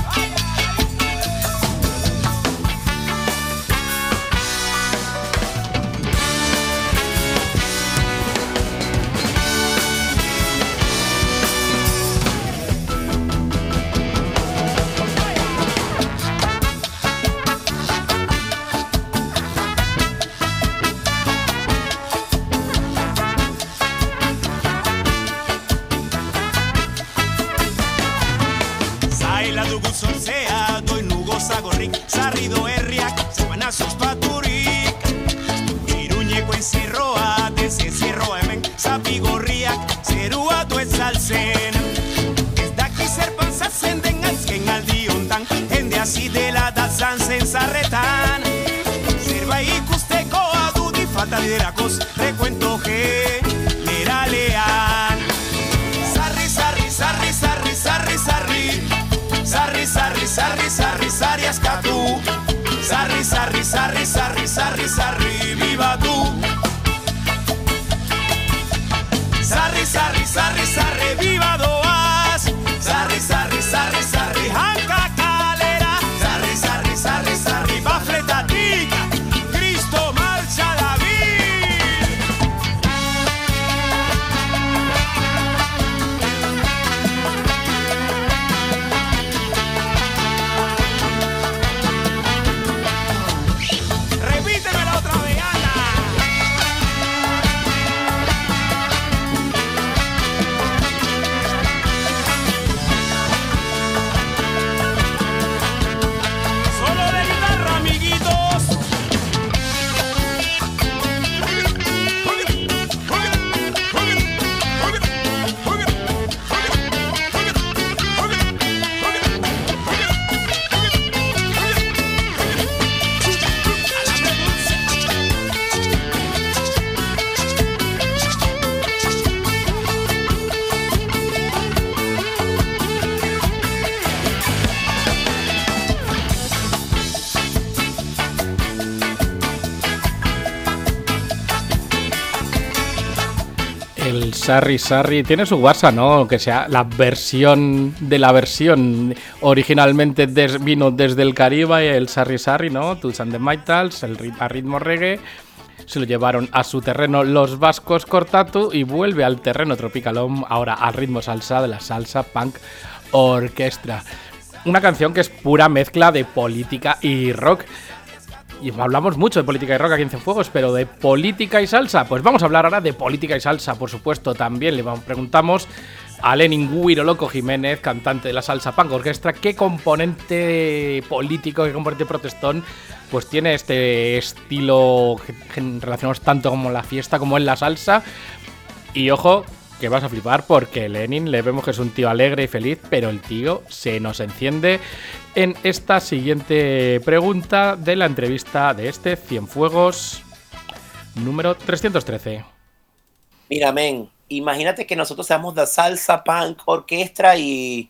Sarrido herriak, zebanazuz paturik Iruñeko enzirroa, dezentzirroa hemen Zapigorriak, zerua du ez alzen Ez daki zer pantzatzen den azken aldi ondan Jende hasi dela datzan zen zarretan Zerbait ikustekoa dudi falta liderakoz Rekuento generalean Sarri, sarri, sarri, sarri, sarri, sarri Sarri, sarri, sarri, sarri, sarri, askatu Sarri, sarri, sarri, sarri, sarri, sarri, viva tú Sarri, sarri, sarri, sarri, viva doaz Sarri, sarri, sarri, sarri, hanka kalera Sarri, sarri, sarri, sarri, bafletatik Cristo marcha David Repítemela otra vez, Ana. Solo de guitarra, amiguitos. El Sarri Sarri tiene su WhatsApp, ¿no? Que sea la versión de la versión. Originalmente des, vino desde el Caribe el Sarri Sarri, ¿no? Toots and the Maytals, el rit- a ritmo reggae. Se lo llevaron a su terreno los vascos Cortatu y vuelve al terreno tropicalón, ahora al ritmo salsa de la Salsa Punk Orquestra. Una canción que es pura mezcla de política y rock. Y hablamos mucho de política y rock aquí en Cienfuegos, pero de política y salsa, pues vamos a hablar ahora de política y salsa, por supuesto. También le preguntamos a Lenin Guiro Loco Jiménez, cantante de la Salsa Punk Orquestra, qué componente político, qué componente protestón, pues tiene este estilo que relacionamos tanto como la fiesta como en la salsa. Y ojo, que vas a flipar porque Lenin le vemos que es un tío alegre y feliz, pero el tío se nos enciende en esta siguiente pregunta de la entrevista de este Cienfuegos número trescientos trece. Mira, men, imagínate que nosotros seamos de Salsa Punk Orquestra y,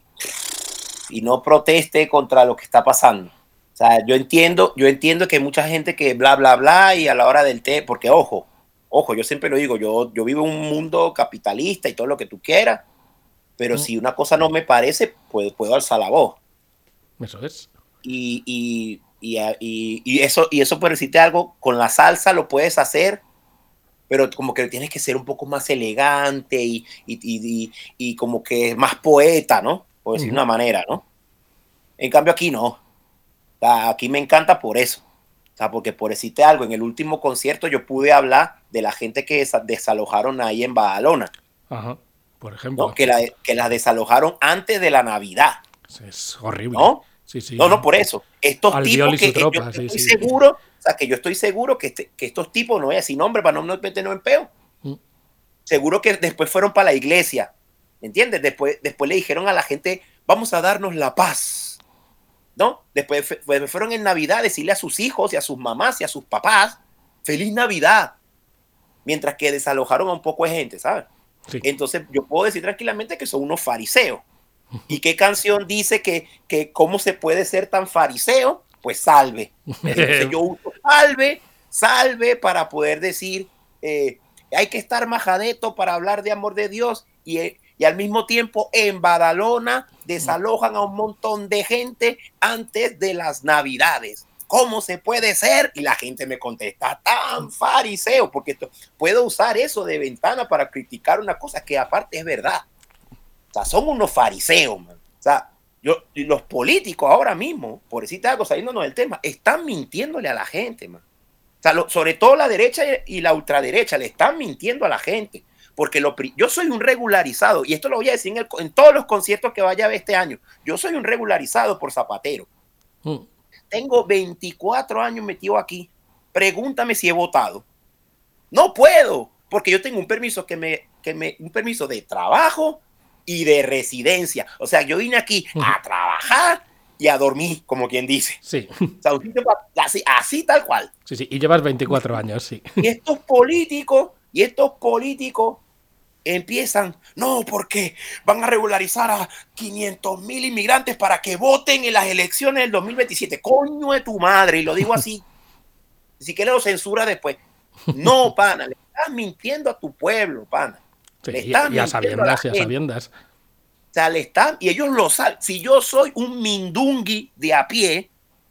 y no proteste contra lo que está pasando. O sea, yo entiendo, yo entiendo que hay mucha gente que bla, bla, bla y a la hora del té, porque ojo, Ojo, yo siempre lo digo, yo, yo vivo en un mundo capitalista y todo lo que tú quieras, pero mm. si una cosa no me parece, pues puedo alzar la voz. Eso es. Y, y, y, y, y, eso, y eso, por decirte algo, con la salsa lo puedes hacer, pero como que tienes que ser un poco más elegante y, y, y, y, y como que más poeta, ¿no? Por decir mm. una manera, ¿no? En cambio aquí no. O sea, aquí me encanta por eso. O sea, porque por decirte algo, en el último concierto yo pude hablar de la gente que desalojaron ahí en Badalona. Ajá, por ejemplo. ¿No? Que, la, que las desalojaron antes de la Navidad. Es horrible. ¿No? Sí, sí. No, no, por eso. Estos Albiol tipos que, tropa, que yo sí, estoy sí. seguro, o sea, que yo estoy seguro que, este, que estos tipos, no voy a decir nombre para no meternos en peo. Mm. Seguro que después fueron para la iglesia. ¿Me entiendes? Después, después le dijeron a la gente, vamos a darnos la paz. ¿No? Después fueron en Navidad a decirle a sus hijos y a sus mamás y a sus papás, ¡Feliz Navidad! mientras que desalojaron a un poco de gente, ¿sabes? Sí. Entonces yo puedo decir tranquilamente que son unos fariseos. ¿Y qué canción dice que, que cómo se puede ser tan fariseo? Pues Salve. Entonces yo uso Salve, Salve para poder decir, eh, hay que estar majadeto para hablar de amor de Dios y, y al mismo tiempo en Badalona desalojan a un montón de gente antes de las Navidades. ¿Cómo se puede ser? Y la gente me contesta, tan fariseo, porque esto, puedo usar eso de ventana para criticar una cosa que aparte es verdad. O sea, son unos fariseos, man. O sea, yo, los políticos ahora mismo, por decirte algo, saliéndonos del tema, están mintiéndole a la gente, man. O sea, lo, sobre todo la derecha y la ultraderecha le están mintiendo a la gente. Porque lo, yo soy un regularizado, y esto lo voy a decir en, el, en todos los conciertos que vaya a ver este año. Yo soy un regularizado por Zapatero. Mm. Tengo veinticuatro años metido aquí. Pregúntame si he votado. No puedo, porque yo tengo un permiso que me, que me, un permiso de trabajo y de residencia. O sea, yo vine aquí a trabajar y a dormir, como quien dice. Sí. O sea, así, así tal cual. Sí, sí, y llevas veinticuatro años, sí. Y estos políticos, y estos políticos empiezan, no, porque van a regularizar a quinientos mil inmigrantes para que voten en las elecciones del dos mil veintisiete. Coño de tu madre, y lo digo así. Si quieres lo censura después. No, pana, le estás mintiendo a tu pueblo, pana. Sí, y a sabiendas, y a sabiendas. O sea, le están, y ellos lo saben. Si yo soy un mindungui de a pie,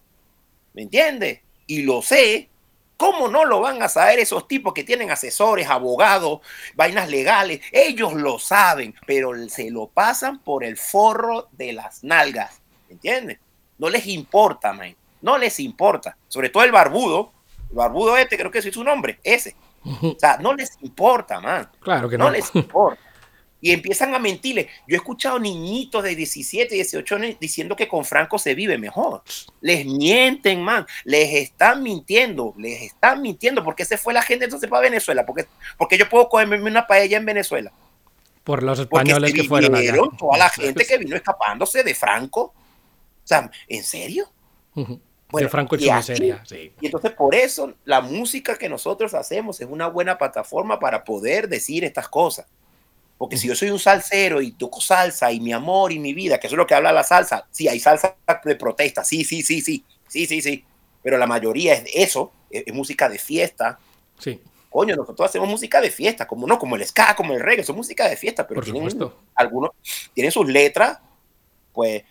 ¿me entiendes? Y lo sé, ¿cómo no lo van a saber esos tipos que tienen asesores, abogados, vainas legales? Ellos lo saben, pero se lo pasan por el forro de las nalgas, ¿me entiendes? No les importa, man. No les importa. Sobre todo el barbudo, el barbudo este, creo que ese es su nombre, ese. O sea, no les importa, man. Claro que no. No les importa. Y empiezan a mentirle. Yo he escuchado niñitos de diecisiete, dieciocho años diciendo que con Franco se vive mejor. Les mienten, man. Les están mintiendo. Les están mintiendo. ¿Por qué se fue la gente entonces para Venezuela? Porque, porque yo puedo comerme una paella en Venezuela. Por los españoles que fueron allá. Toda la gente que vino escapándose de Franco. O sea, ¿en serio? Uh-huh. Bueno, de Franco y su miseria, sí. Y entonces por eso la música que nosotros hacemos es una buena plataforma para poder decir estas cosas. Porque si yo soy un salsero y toco salsa y mi amor y mi vida, que eso es lo que habla la salsa, sí, hay salsa de protesta, sí, sí, sí, sí, sí, sí, sí, pero la mayoría es eso, es, es música de fiesta. Sí. Coño, nosotros hacemos música de fiesta, como no, como el ska, como el reggae, son música de fiesta, pero por tienen supuesto. Algunos, tienen sus letras, pues,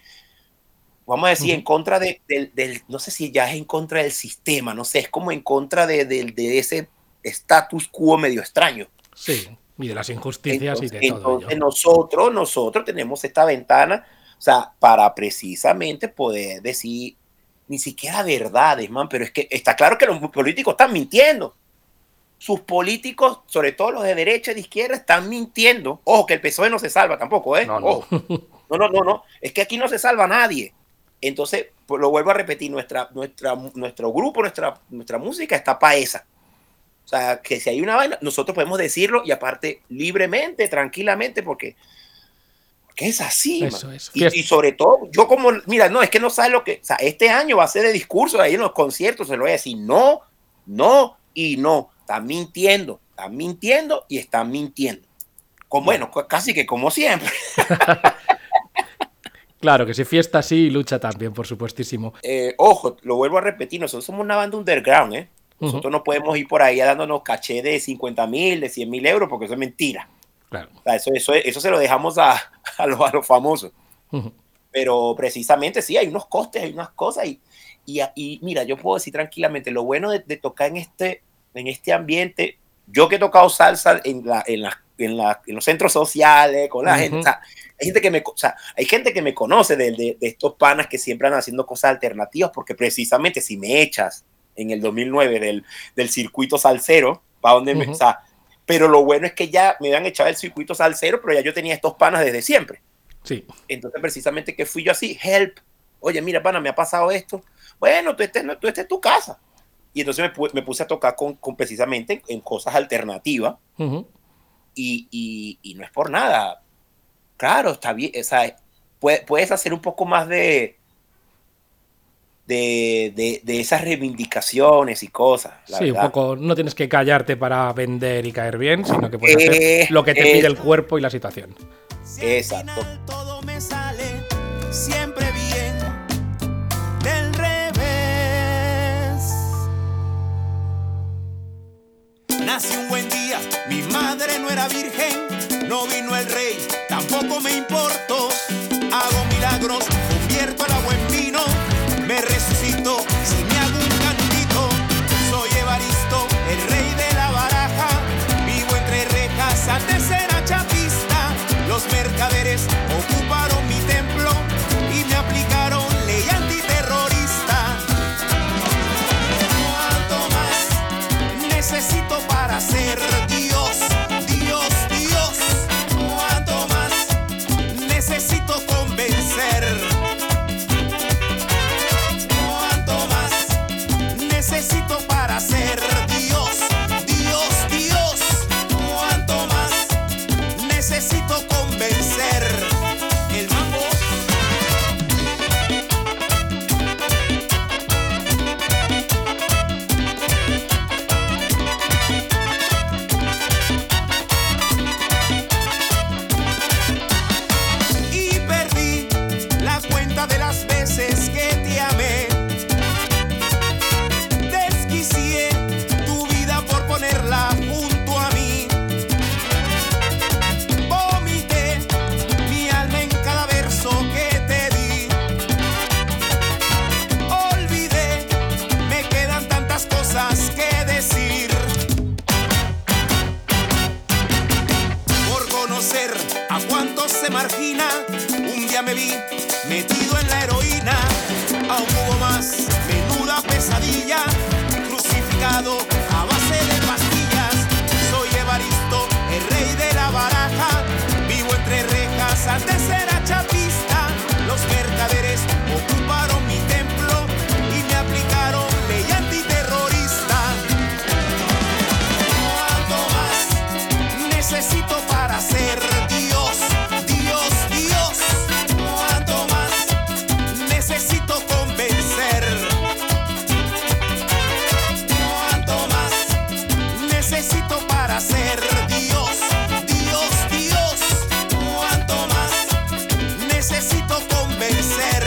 vamos a decir, uh-huh. en contra de, del, del, no sé si ya es en contra del sistema, no sé, es como en contra de, de, de ese status quo medio extraño. Sí. Y de las injusticias entonces, y de todo entonces ello. Nosotros, nosotros tenemos esta ventana, o sea, para precisamente poder decir ni siquiera verdades, man, pero es que está claro que los políticos están mintiendo. Sus políticos, sobre todo los de derecha y de izquierda, están mintiendo. Ojo, que el P S O E no se salva tampoco, ¿eh? No, no. Ojo. no, no, no, no. Es que aquí no se salva nadie. Entonces, pues, lo vuelvo a repetir, nuestra, nuestra, nuestro grupo, nuestra, nuestra música está para esa. O sea, que si hay una vaina, nosotros podemos decirlo y aparte libremente, tranquilamente, porque, porque es así. Eso es. Y, y sobre todo, yo como, mira, no, es que no sabes lo que, o sea, este año va a ser de discurso ahí en los conciertos, se lo voy a decir, no, no y no. Están mintiendo, están mintiendo y están mintiendo. Como, bueno, casi que como siempre. Claro, que si fiesta sí, lucha también, por supuestísimo. Eh, ojo, lo vuelvo a repetir, nosotros somos una banda underground, ¿eh? Nosotros uh-huh. no podemos ir por ahí dándonos caché de cincuenta mil, de cien mil euros, porque eso es mentira. Claro. O sea, eso, eso, eso se lo dejamos a, a, los, a los famosos. Uh-huh. Pero precisamente sí, hay unos costes, hay unas cosas. Y, y, y mira, yo puedo decir tranquilamente, lo bueno de, de tocar en este, en este ambiente, yo que he tocado salsa en, la, en, la, en, la, en los centros sociales, con la uh-huh. gente, o sea, hay gente que me, o sea, hay gente que me conoce de, de, de estos panas que siempre andan haciendo cosas alternativas, porque precisamente si me echas en el dos mil nueve del, del circuito salsero, para donde uh-huh. me, o sea, pero lo bueno es que ya me habían echado el circuito salsero, pero ya yo tenía estos panas desde siempre. Sí. Entonces, precisamente que fui yo así, help, oye, mira, pana, me ha pasado esto. Bueno, tú estés, tú estés en tu casa. Y entonces me, me puse a tocar con, con precisamente en cosas alternativas. Uh-huh. Y, y, y no es por nada. Claro, está bien, o sea, puedes, puedes hacer un poco más de de, de, de esas reivindicaciones y cosas. La sí, verdad. un poco, no tienes que callarte para vender y caer bien, sino que puedes Eh, hacer lo que te eh, pide el cuerpo y la situación. Si al Exacto. final todo me sale siempre bien del revés. Nací un buen día, mi madre no era virgen, no vino el rey, tampoco me importó. Hago milagros, convierto el agua en vino, me resucito si me hago un cantito. Soy Evaristo, el rey de la baraja, vivo entre rejas, antes era chapista. Los mercaderes ocuparon mi templo y me aplicaron ley antiterrorista. ¿Cuánto más necesito para ser Dios, Dios, Dios? ¿Cuánto más necesito convencer? ¿Cuánto más necesito para ser Dios, Dios, Dios? ¿Cuánto más necesito convencer? El mambo. Y perdí la cuenta de las veces que te amé. Desquicié tu vida por ponerla junto a mí. Vomité mi alma en cada verso que te di. Olvidé, me quedan tantas cosas que decir. Por conocer a cuántos se margina, un día me vi metido en la heroína. Aún hubo más, menuda pesadilla, crucificado a base de pastillas. Soy Evaristo, el rey de la baraja, vivo entre rejas, antes era chapista. Los mercaderes ocuparon mi templo y me aplicaron ley antiterrorista. ¿Cuánto más necesito para ser Dios, Dios, Dios? ¿Cuánto más necesito convencer? ¿Cuánto más necesito para ser Dios, Dios, Dios? ¿Cuánto más necesito convencer?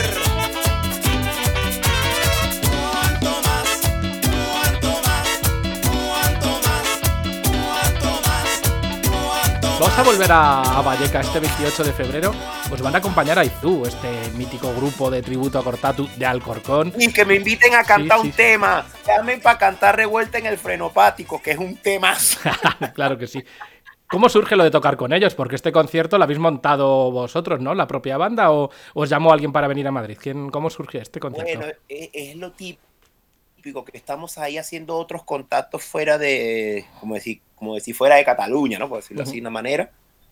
¿Cuánto más? ¿Cuánto más? ¿Cuánto más? ¿Cuánto más? ¿Cuánto más? Vamos a volver a, a Valleca este veintiocho de febrero. Pues van a acompañar a Izú, este mítico grupo de tributo a Cortatu de Alcorcón. Y que me inviten a cantar Sí, un sí. tema. Llamen para cantar Revuelta en el Frenopático, que es un tema. Claro que sí. ¿Cómo surge lo de tocar con ellos? Porque este concierto lo habéis montado vosotros, ¿no? ¿La propia banda? ¿O os llamó alguien para venir a Madrid? ¿Quién, ¿Cómo surgió este concierto? Bueno, es, es lo típico, que estamos ahí haciendo otros contactos fuera de, como decir, como decir, fuera de Cataluña, ¿no? Por decirlo Ujú. así de una manera.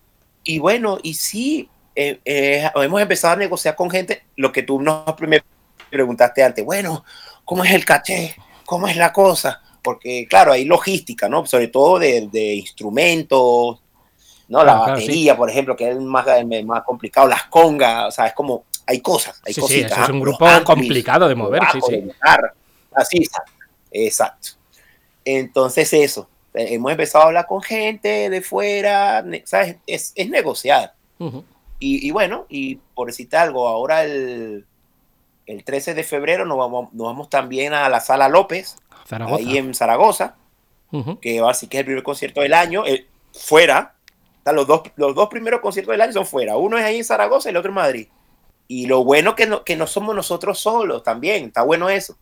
Y bueno, y sí, eh, eh, hemos empezado a negociar con gente, lo que tú nos me preguntaste antes, bueno, ¿cómo es el caché? ¿Cómo es la cosa? Porque, claro, hay logística, ¿no? Sobre todo de, de instrumentos, ¿no? Claro, La claro, batería, por ejemplo, que es más, más complicado, las congas, o sea, es como, hay cosas, hay Sí, sí, cositas. eso es un los grupo amplis, complicado de los mover, sí, bajos, sí. de guitarra, así, exacto. Exacto. Entonces eso, eh, hemos empezado a hablar con gente de fuera, ne- ¿sabes? Es, es negociar. Ujú. Y, y bueno, y por decirte algo, ahora el, el trece de febrero nos vamos, nos vamos también a la Sala López, Zaragoza. ahí en Zaragoza, Ujú. que va así que es el primer concierto del año, eh, fuera. O sea, los, dos, los dos primeros conciertos del año son fuera. Uno es ahí en Zaragoza y el otro en Madrid. Y lo bueno que no, que no somos nosotros solos también, está bueno eso.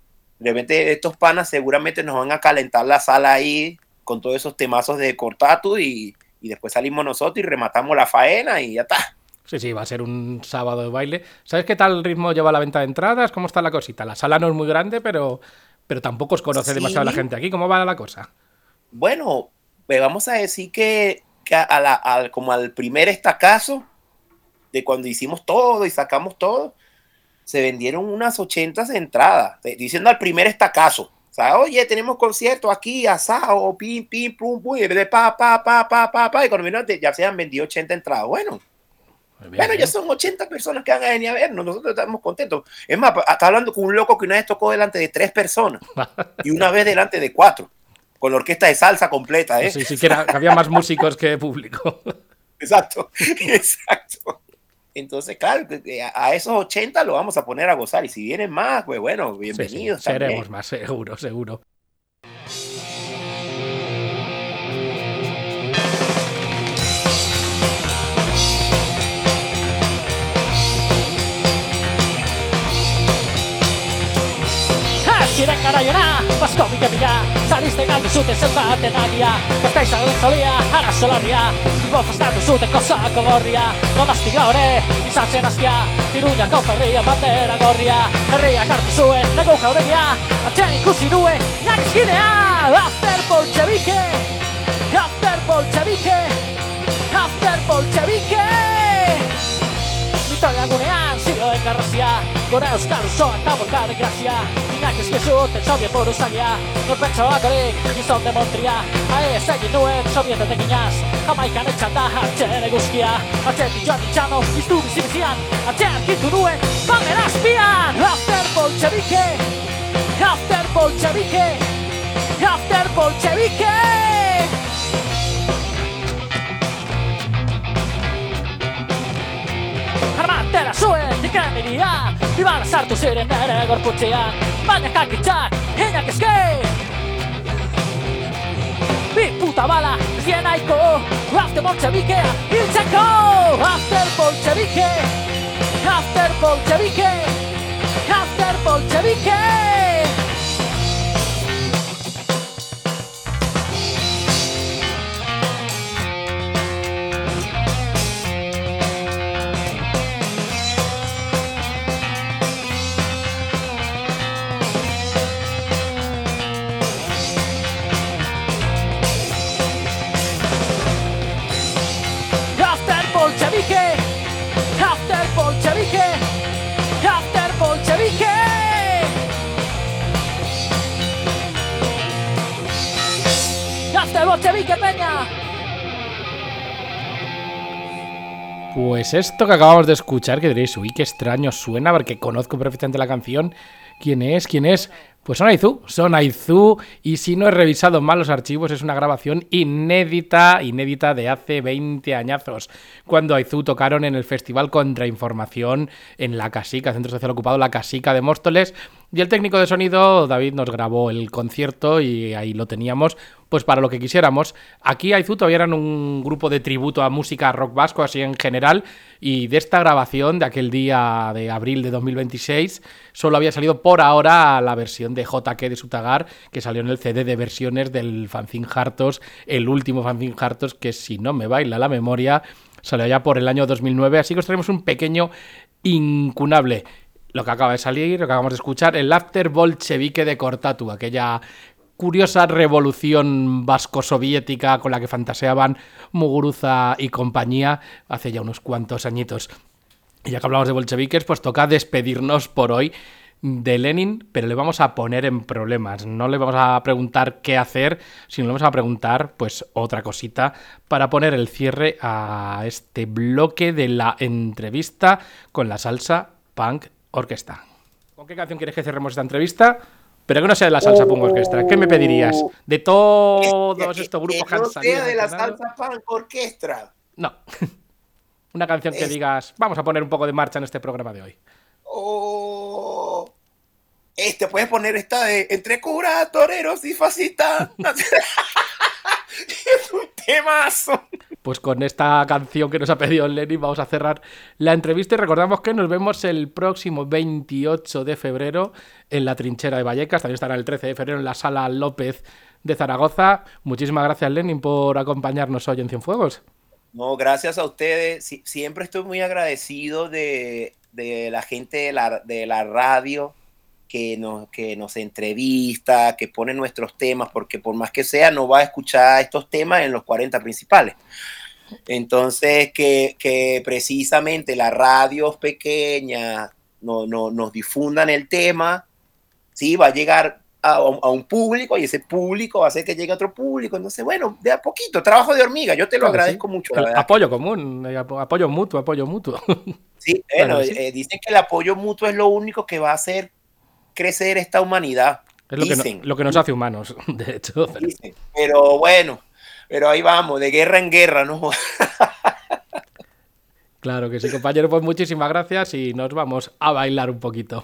De repente estos panas seguramente nos van a calentar la sala ahí con todos esos temazos de Cortatu y, y después salimos nosotros y rematamos la faena y ya está. Sí, sí, va a ser un sábado de baile. ¿Sabes qué tal ritmo lleva la venta de entradas? ¿Cómo está la cosita? La sala no es muy grande, pero, pero tampoco os conoce Sí. demasiado la gente aquí. ¿Cómo va la cosa? Bueno, pues vamos a decir que, que a la, al, como al primer estacazo de cuando hicimos todo y sacamos todo, se vendieron unas ochenta entradas, diciendo al primer estacazo. O sea, oye, tenemos concierto aquí, asado, pim, pim, pum, pum, y de pa, pa, pa, pa, pa, pa, y cuando vino, ya se han vendido ochenta entradas. Bueno, Bien, bueno, bien. ya son ochenta personas que van a venir a vernos, nosotros estamos contentos. Es más, estaba hablando con un loco que una vez tocó delante de tres personas y una vez delante de cuatro, con la orquesta de salsa completa, ¿eh? Sí, sí, que, era, que había más músicos que público. Exacto, exacto. Entonces, claro, a esos ochenta lo vamos a poner a gozar. Y si vienen más, pues bueno, bienvenidos. Sí, sí, seremos más, seguro, seguro. Ziren garaiona, basko mila-mila Saliste galdu zuten zenbaten agia Gazta izan zolia, arazo larria Bilbo fastatu zuten kozako gorria Donosti gaure, izan zen azkia Iruñako ferria bandera gorria Herriak hartu zuen, negu jauregia Atxen ikusi nuen, narizkinea After Bolshevike After Bolshevike After Bolshevike Vitoria gunean, zioen garrazia Gure euskal usoa eta bolkaren grazia Inak ezkizuten Soviet buruzagia Norbertsoak horik, gizon de Montria Aez egin nuen Sovietetek inaz Jamaikan etxan da hartzen eguzkia Atxetik joan ditxano, iztu bizibizian Atxean kintu nuen, bamen azpian After Bolshevike After Bolshevike After Bolshevike Armatera zuen ikaniria Ibala sartu ziren nere gorputzean Baina kakitzak, hinak ezke Bi puta bala, ez dien nahiko After Bolshevike, hiltzeko After Bolshevike After Bolshevike After Bolshevike After Bolshevike After Bolshevike After Bolshevike, peña. Pues esto que acabamos de escuchar, que diréis, uy, qué extraño suena, porque conozco perfectamente la canción. ¿Quién es? ¿Quién es? Pues son Aizú, son Aizú, y si no he revisado mal los archivos, es una grabación inédita, inédita de hace veinte añazos, cuando Aizú tocaron en el Festival Contrainformación en La Casica, Centro Social Ocupado La Casica de Móstoles, y el técnico de sonido, David, nos grabó el concierto y ahí lo teníamos, pues para lo que quisiéramos. Aquí Aizú todavía eran un grupo de tributo a música rock vasco, así en general, y de esta grabación de aquel día de abril de dos mil veintiséis, solo había salido por ahora la versión de J K de Sutagar, que salió en el C D de versiones del fanzine Hartos, el último fanzine Hartos, que si no me baila la memoria, salió ya por el año dos mil nueve, así que os traemos un pequeño incunable. Lo que acaba de salir, lo que acabamos de escuchar, el After Bolshevike de Kortatu, aquella curiosa revolución vasco-soviética con la que fantaseaban Muguruza y compañía hace ya unos cuantos añitos. Y ya que hablamos de bolcheviques, pues toca despedirnos por hoy de Lenin, pero le vamos a poner en problemas. No le vamos a preguntar qué hacer, sino le vamos a preguntar pues otra cosita para poner el cierre a este bloque de la entrevista con la Salsa Punk Orquesta. ¿Con qué canción quieres que cerremos esta entrevista? Pero que no sea de la Salsa Punk Orquesta. ¿Qué me pedirías? De todos estos grupos que han salido. ¿No sea de la Salsa Punk Orquesta? No. Una canción que es... digas, vamos a poner un poco de marcha en este programa de hoy. Oh, este puedes poner esta de entre curas, toreros y fascistas. Es un temazo. Pues con esta canción que nos ha pedido Lenin vamos a cerrar la entrevista y recordamos que nos vemos el próximo veintiocho de febrero en la Trinchera de Vallecas. También estará el trece de febrero en la Sala López de Zaragoza. Muchísimas gracias, Lenin, por acompañarnos hoy en Cienfuegos. No, gracias a ustedes. Sie- siempre estoy muy agradecido de, de la gente de la, de la radio que nos, que nos entrevista, que pone nuestros temas, porque por más que sea, no va a escuchar estos temas en los cuarenta principales. Entonces, que, que precisamente las radios pequeñas no, no, nos difundan el tema, sí, va a llegar a, a un público y ese público va a hacer que llegue a otro público. Entonces, bueno, de a poquito, trabajo de hormiga. Yo te lo Claro, agradezco sí. mucho, la El verdad. apoyo común, eh, apo- apoyo mutuo, apoyo mutuo. Sí, Claro bueno, que sí. eh, dicen que el apoyo mutuo es lo único que va a hacer crecer esta humanidad. Es lo que, no- Dicen, lo que nos hace humanos, de hecho. Pero- dicen. Pero bueno, pero ahí vamos, de guerra en guerra, ¿no? Claro que sí, compañero. Pues muchísimas gracias y nos vamos a bailar un poquito.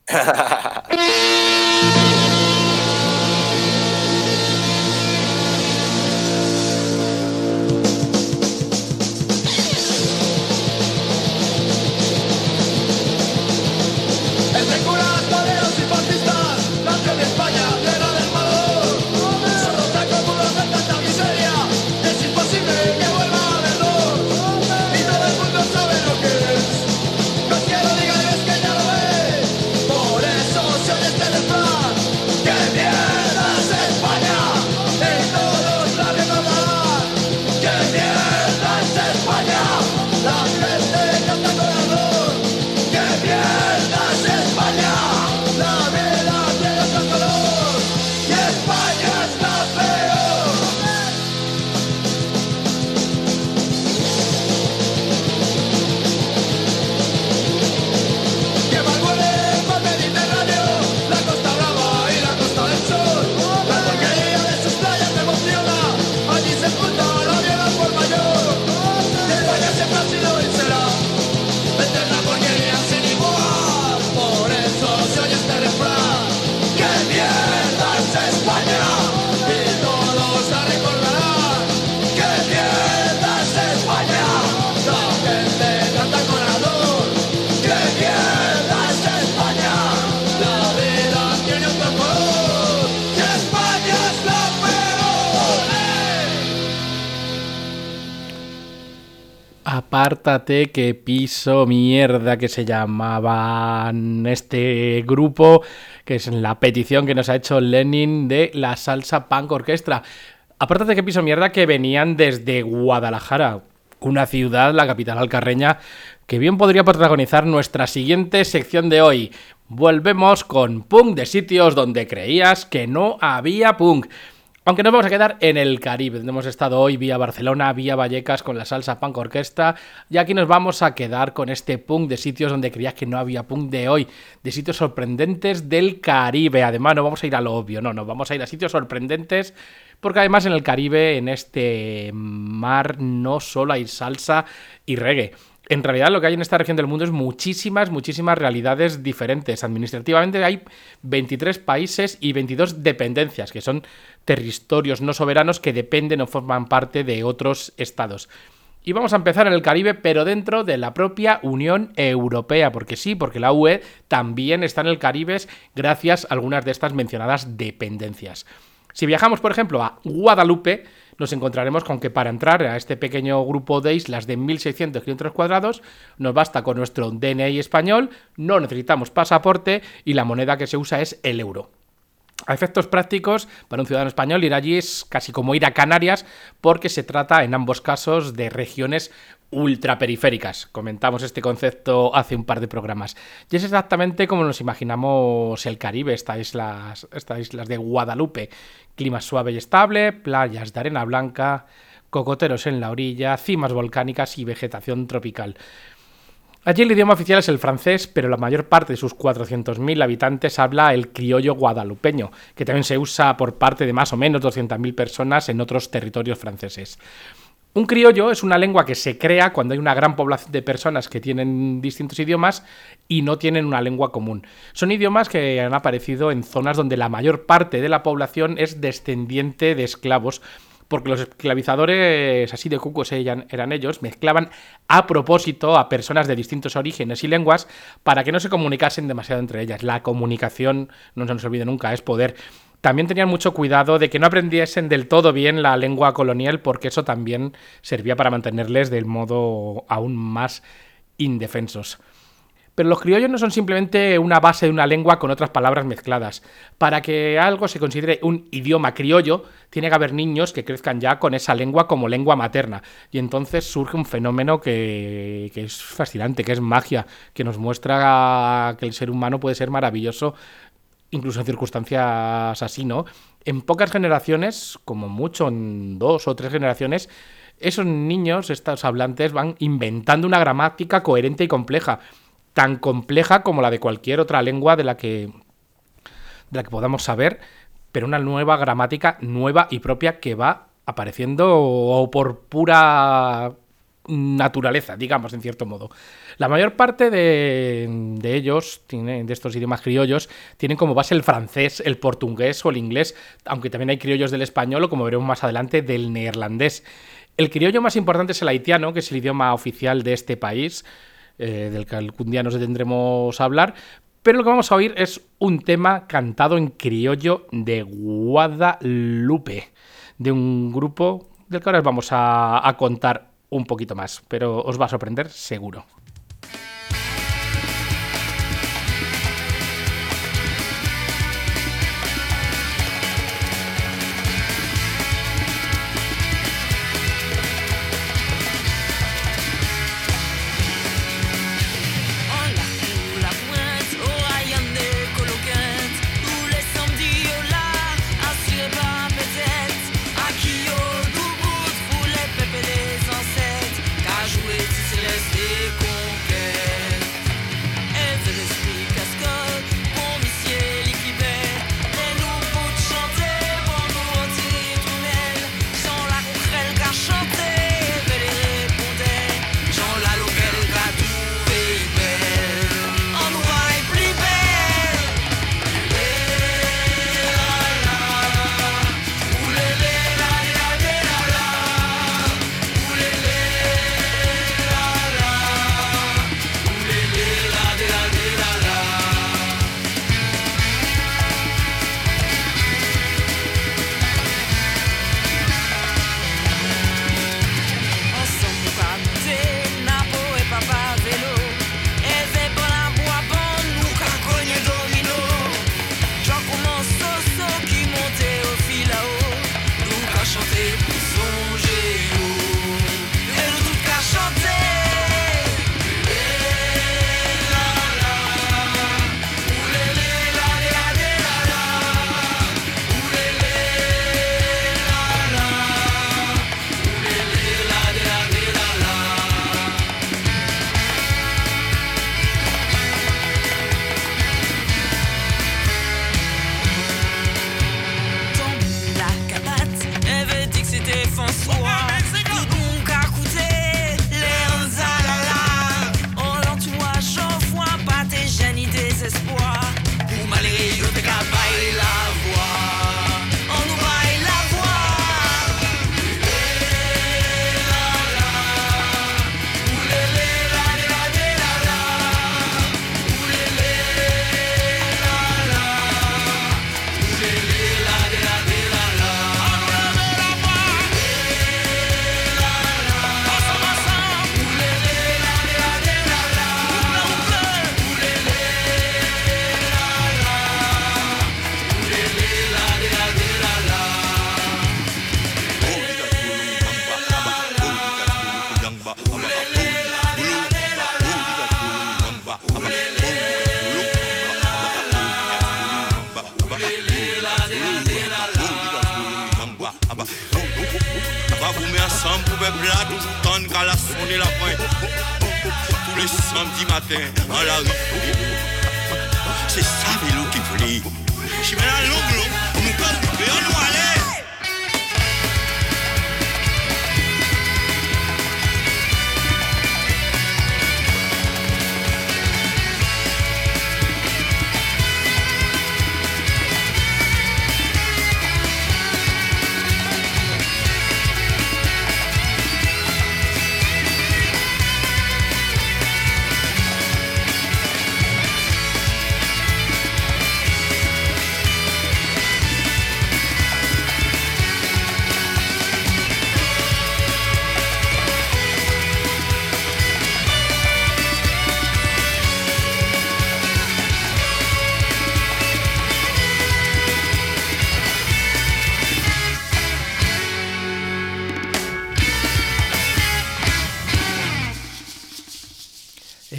Entre curas, toreros y fascistas, nació de España, tierra del valor. Son los tacos de tanta miseria, es imposible que vuelva a haberlo. Y todo el mundo sabe lo que es. No quiero digáis que ya lo es. Por eso se oye este refrán. ¡Qué mierda es España! Y todos la recordarán. ¡Qué mierda es España! La gente canta con ardor. ¡Qué mierda es España! La vida tiene otro color. Y España es la peor. Que mal huele el mar Mediterráneo, la costa brava y la costa del sol. La porquería de sus playas me emociona, allí se junta la vieja por mayor. Y España siempre ha sido y será eterna porquería sin igual. Por eso se oye este refrán. ¡Qué mierda es España! Y todos la recordarán. ¡Qué mierda es España! La gente canta con ardor. ¡Qué mierda es España! La vida tiene otro color. ¡Y España es la peor! Apártate que piso mierda, que se llamaban este grupo, que es la petición que nos ha hecho Lenin de la Salsa Punk Orquestra. Apártate que piso mierda, que venían desde Guadalajara, una ciudad, la capital alcarreña, que bien podría protagonizar nuestra siguiente sección de hoy. Volvemos con punk de sitios donde creías que no había punk. Aunque nos vamos a quedar en el Caribe, donde hemos estado hoy vía Barcelona, vía Vallecas con la Salsa Punk Orquestra, y aquí nos vamos a quedar con este punk de sitios donde creías que no había punk de hoy, de sitios sorprendentes del Caribe. Además, no vamos a ir a lo obvio, no, no, vamos a ir a sitios sorprendentes, porque además en el Caribe, en este mar, no solo hay salsa y reggae. En realidad lo que hay en esta región del mundo es muchísimas, muchísimas realidades diferentes. Administrativamente hay veintitrés países y veintidós dependencias, que son territorios no soberanos que dependen o forman parte de otros estados. Y vamos a empezar en el Caribe, pero dentro de la propia Unión Europea, porque sí, porque la U E también está en el Caribe gracias a algunas de estas mencionadas dependencias. Si viajamos, por ejemplo, a Guadalupe, nos encontraremos con que para entrar a este pequeño grupo de islas de mil seiscientos kilómetros cuadrados nos basta con nuestro D N I español, no necesitamos pasaporte y la moneda que se usa es el euro. A efectos prácticos, para un ciudadano español ir allí es casi como ir a Canarias, porque se trata en ambos casos de regiones ultraperiféricas. Comentamos este concepto hace un par de programas. Y es exactamente como nos imaginamos el Caribe, estas islas, estas islas de Guadalupe. Clima suave y estable, playas de arena blanca, cocoteros en la orilla, cimas volcánicas y vegetación tropical. Allí el idioma oficial es el francés, pero la mayor parte de sus cuatrocientos mil habitantes habla el criollo guadalupeño, que también se usa por parte de más o menos doscientas mil personas en otros territorios franceses. Un criollo es una lengua que se crea cuando hay una gran población de personas que tienen distintos idiomas y no tienen una lengua común. Son idiomas que han aparecido en zonas donde la mayor parte de la población es descendiente de esclavos, porque los esclavizadores, así de cucos eran, eran ellos, mezclaban a propósito a personas de distintos orígenes y lenguas para que no se comunicasen demasiado entre ellas. La comunicación, no se nos olvide nunca, es poder. También tenían mucho cuidado de que no aprendiesen del todo bien la lengua colonial, porque eso también servía para mantenerles del modo aún más indefensos. Pero los criollos no son simplemente una base de una lengua con otras palabras mezcladas. Para que algo se considere un idioma criollo, tiene que haber niños que crezcan ya con esa lengua como lengua materna. Y entonces surge un fenómeno que, que es fascinante, que es magia, que nos muestra que el ser humano puede ser maravilloso incluso en circunstancias así, ¿no? En pocas generaciones, como mucho en dos o tres generaciones, esos niños, estos hablantes, van inventando una gramática coherente y compleja, tan compleja como la de cualquier otra lengua de la que, de la que podamos saber, pero una nueva gramática nueva y propia que va apareciendo por pura naturaleza, digamos, en cierto modo. La mayor parte de, de ellos, tiene, de estos idiomas criollos, tienen como base el francés, el portugués o el inglés, aunque también hay criollos del español o, como veremos más adelante, del neerlandés. El criollo más importante es el haitiano, que es el idioma oficial de este país, eh, del que algún día nos detendremos a hablar, pero lo que vamos a oír es un tema cantado en criollo de Guadalupe, de un grupo del que ahora os vamos a, a contar un poquito más, pero os va a sorprender seguro.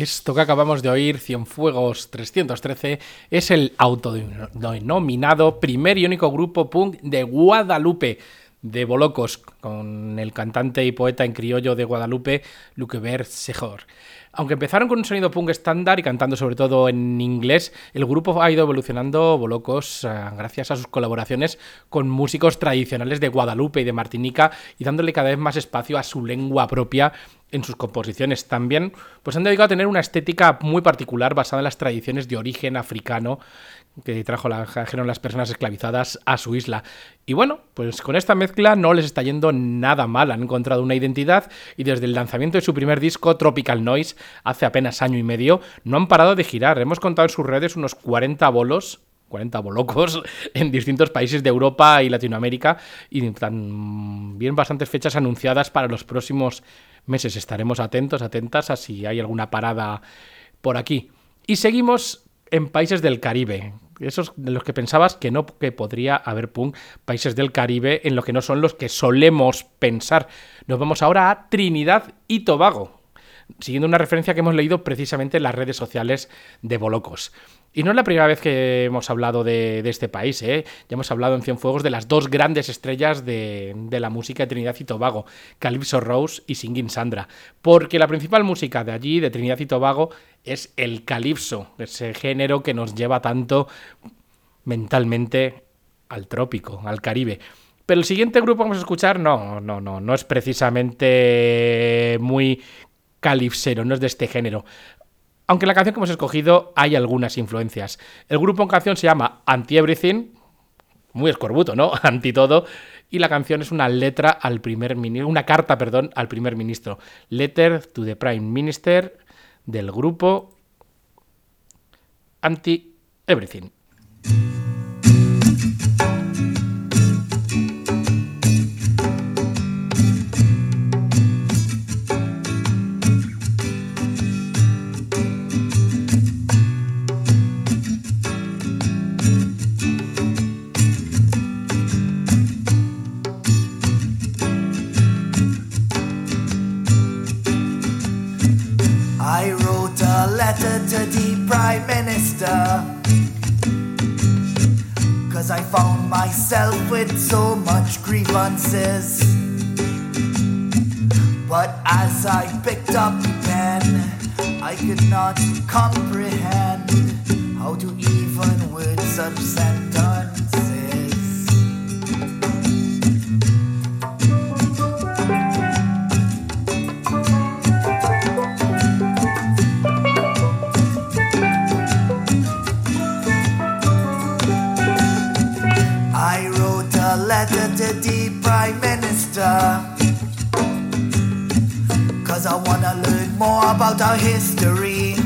Esto que acabamos de oír, Cienfuegos trescientos trece, es el autodenominado primer y único grupo punk de Guadalupe, de Bolocos, con el cantante y poeta en criollo de Guadalupe, Lucebert Sejor. Aunque empezaron con un sonido punk estándar y cantando sobre todo en inglés, el grupo ha ido evolucionando, Bolocos, eh, gracias a sus colaboraciones con músicos tradicionales de Guadalupe y de Martinica, y dándole cada vez más espacio a su lengua propia en sus composiciones. También pues han dedicado a tener una estética muy particular basada en las tradiciones de origen africano que trajo la, trajeron las personas esclavizadas a su isla. Y bueno, pues con esta mezcla no les está yendo nada mal. Han encontrado una identidad y desde el lanzamiento de su primer disco, Tropical Noise, hace apenas año y medio, no han parado de girar. Hemos contado en sus redes unos cuarenta bolos, cuarenta bolocos en distintos países de Europa y Latinoamérica, y también bastantes fechas anunciadas para los próximos meses. Estaremos atentos, atentas a si hay alguna parada por aquí. Y seguimos en países del Caribe, esos de los que pensabas que no que podría haber punk, países del Caribe en los que no son los que solemos pensar. Nos vamos ahora a Trinidad y Tobago, siguiendo una referencia que hemos leído precisamente en las redes sociales de Bolocos. Y no es la primera vez que hemos hablado de, de este país, ¿eh? Ya hemos hablado en Cienfuegos de las dos grandes estrellas de, de la música de Trinidad y Tobago, Calypso Rose y Singing Sandra, porque la principal música de allí, de Trinidad y Tobago, es el calipso, ese género que nos lleva tanto mentalmente al trópico, al Caribe. Pero el siguiente grupo que vamos a escuchar no, no, no, no es precisamente muy calipsero, no es de este género. Aunque en la canción que hemos escogido hay algunas influencias. El grupo en canción se llama Anti-Everything, muy escorbuto, ¿no? Anti todo. Y la canción es una letra al primer ministro, una carta, perdón, al primer ministro. Letter to the Prime Minister del grupo Anti-Everything. I wrote a letter to the Prime Minister, 'cause I found myself with so much grievances. But as I picked up the pen, I could not comprehend how to even word such sentences. To the Prime Minister, 'cause I wanna learn more about our history,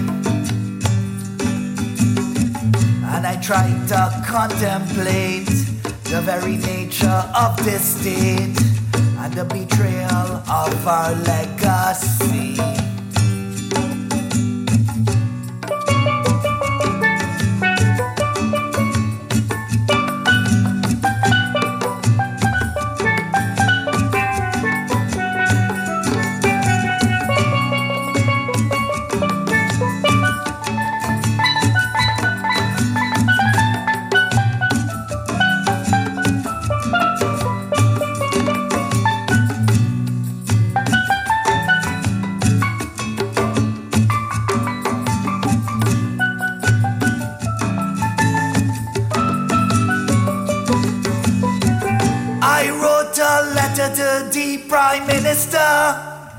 and I try to contemplate the very nature of this state and the betrayal of our legacy. To the Prime Minister,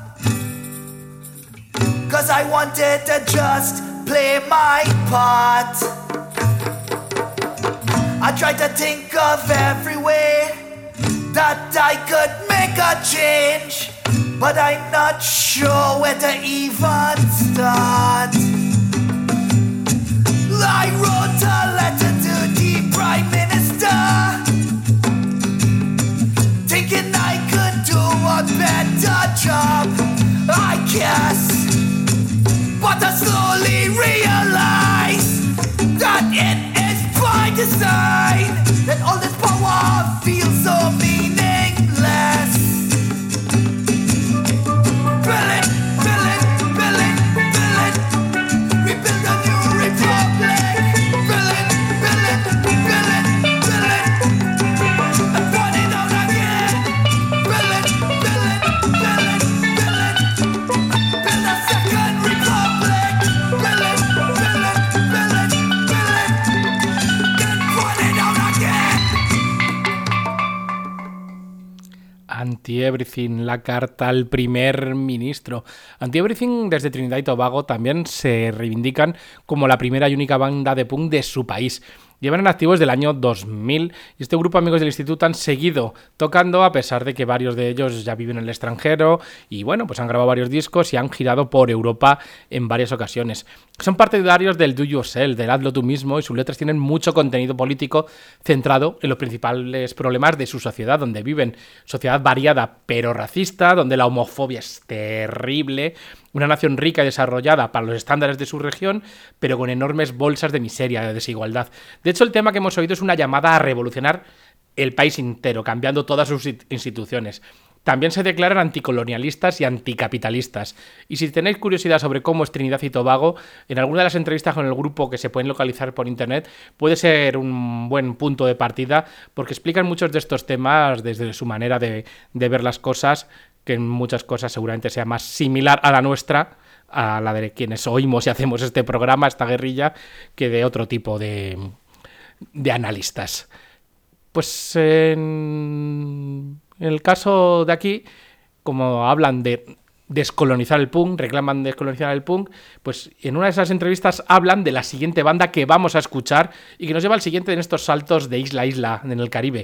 'cause I wanted to just play my part. I tried to think of every way that I could make a change, but I'm not sure where to even start. I wrote a letter to the Prime Minister, thinking I could do a better job, I guess. But I slowly realize that it is by design that all this power feels so meaningless. Fill it, fill it, fill it, fill it. Anti-Everything, la carta al primer ministro. Anti-Everything desde Trinidad y Tobago también se reivindican como la primera y única banda de punk de su país. Llevan en activo desde el año dos mil y este grupo de amigos del instituto han seguido tocando a pesar de que varios de ellos ya viven en el extranjero y bueno, pues han grabado varios discos y han girado por Europa en varias ocasiones. Son partidarios del do yourself, del hazlo tú mismo, y sus letras tienen mucho contenido político centrado en los principales problemas de su sociedad donde viven. Sociedad variada pero racista, donde la homofobia es terrible, una nación rica y desarrollada para los estándares de su región, pero con enormes bolsas de miseria, de desigualdad. De hecho, el tema que hemos oído es una llamada a revolucionar el país entero, cambiando todas sus instituciones. También se declaran anticolonialistas y anticapitalistas. Y si tenéis curiosidad sobre cómo es Trinidad y Tobago, en alguna de las entrevistas con el grupo que se pueden localizar por internet, puede ser un buen punto de partida, porque explican muchos de estos temas desde su manera de, de ver las cosas, que en muchas cosas seguramente sea más similar a la nuestra, a la de quienes oímos y hacemos este programa, esta guerrilla, que de otro tipo de, de analistas. Pues en el caso de aquí, como hablan de descolonizar el punk, reclaman descolonizar el punk, pues en una de esas entrevistas hablan de la siguiente banda que vamos a escuchar y que nos lleva al siguiente en estos saltos de isla a isla en el Caribe.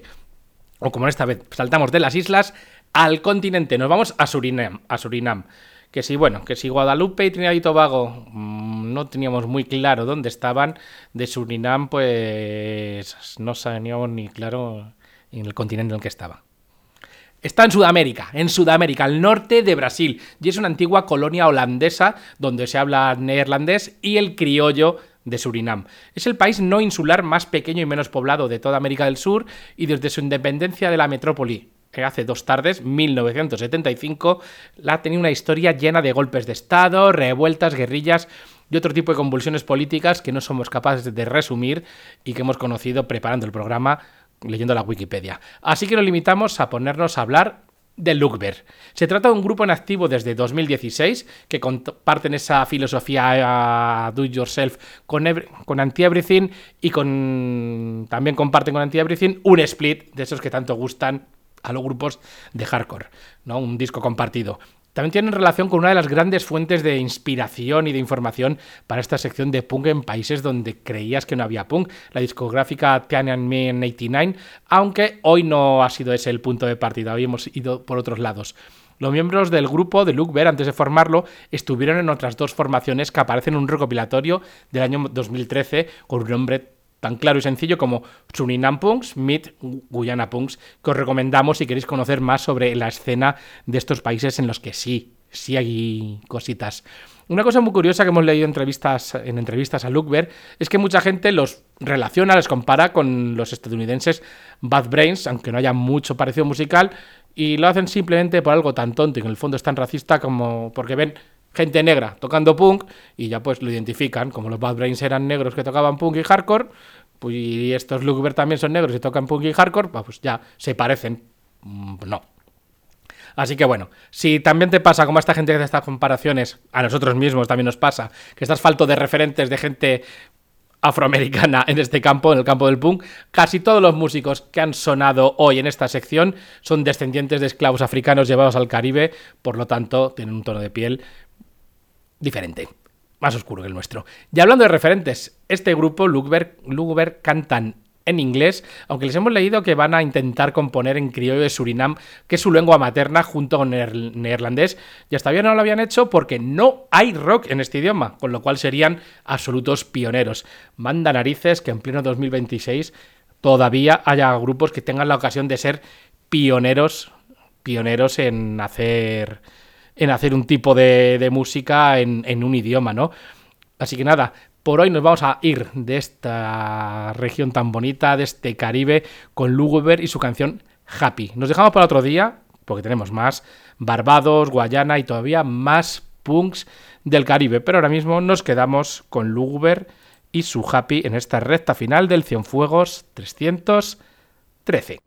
O como esta vez, saltamos de las islas al continente, nos vamos a Surinam, a Surinam. Que si, bueno, que si Guadalupe y Trinidad y Tobago mmm, no teníamos muy claro dónde estaban, de Surinam pues no sabíamos ni claro en el continente en el que estaba. Está en Sudamérica, en Sudamérica, al norte de Brasil, y es una antigua colonia holandesa donde se habla neerlandés y el criollo de Surinam. Es el país no insular más pequeño y menos poblado de toda América del Sur y desde su independencia de la metrópoli, que hace dos tardes, mil novecientos setenta y cinco, la ha tenido una historia llena de golpes de Estado, revueltas, guerrillas y otro tipo de convulsiones políticas que no somos capaces de resumir y que hemos conocido preparando el programa, leyendo la Wikipedia. Así que nos limitamos a ponernos a hablar de Lukber. Se trata de un grupo en activo desde dos mil dieciséis que comparten esa filosofía uh, do yourself con, con Anti-Everything y con también comparten con Anti-Everything un split de esos que tanto gustan a los grupos de hardcore, ¿no? Un disco compartido. También tienen relación con una de las grandes fuentes de inspiración y de información para esta sección de punk en países donde creías que no había punk, la discográfica Tiananmen ochenta y nueve, aunque hoy no ha sido ese el punto de partida, hoy hemos ido por otros lados. Los miembros del grupo de Lukber, antes de formarlo, estuvieron en otras dos formaciones que aparecen en un recopilatorio del año dos mil trece con un nombre tan claro y sencillo como Surinam Punks Meet Guyana Punks, que os recomendamos si queréis conocer más sobre la escena de estos países en los que sí, sí hay cositas. Una cosa muy curiosa que hemos leído en entrevistas, en entrevistas a Lukber es que mucha gente los relaciona, les compara con los estadounidenses Bad Brains, aunque no haya mucho parecido musical, y lo hacen simplemente por algo tan tonto y que en el fondo es tan racista como porque ven gente negra tocando punk y ya pues lo identifican, como los Bad Brains eran negros que tocaban punk y hardcore, pues y estos Lukber también son negros y tocan punk y hardcore, pues ya se parecen. No. Así que bueno, si también te pasa como a esta gente que hace estas comparaciones, a nosotros mismos también nos pasa, que estás falto de referentes de gente afroamericana en este campo, en el campo del punk, casi todos los músicos que han sonado hoy en esta sección son descendientes de esclavos africanos llevados al Caribe, por lo tanto tienen un tono de piel diferente, más oscuro que el nuestro. Y hablando de referentes, este grupo, Lukber, Lukber cantan en inglés, aunque les hemos leído que van a intentar componer en criollo de Surinam, que es su lengua materna, junto con el neerlandés, y hasta bien no lo habían hecho porque no hay rock en este idioma, con lo cual serían absolutos pioneros. Manda narices que en pleno dos mil veintiséis todavía haya grupos que tengan la ocasión de ser pioneros, pioneros en hacer... en hacer un tipo de, de música en, en un idioma, ¿no? Así que nada, por hoy nos vamos a ir de esta región tan bonita, de este Caribe, con Lukber y su canción Happy. Nos dejamos para otro día, porque tenemos más Barbados, Guayana y todavía más punks del Caribe, pero ahora mismo nos quedamos con Lukber y su Happy en esta recta final del Cienfuegos trescientos trece.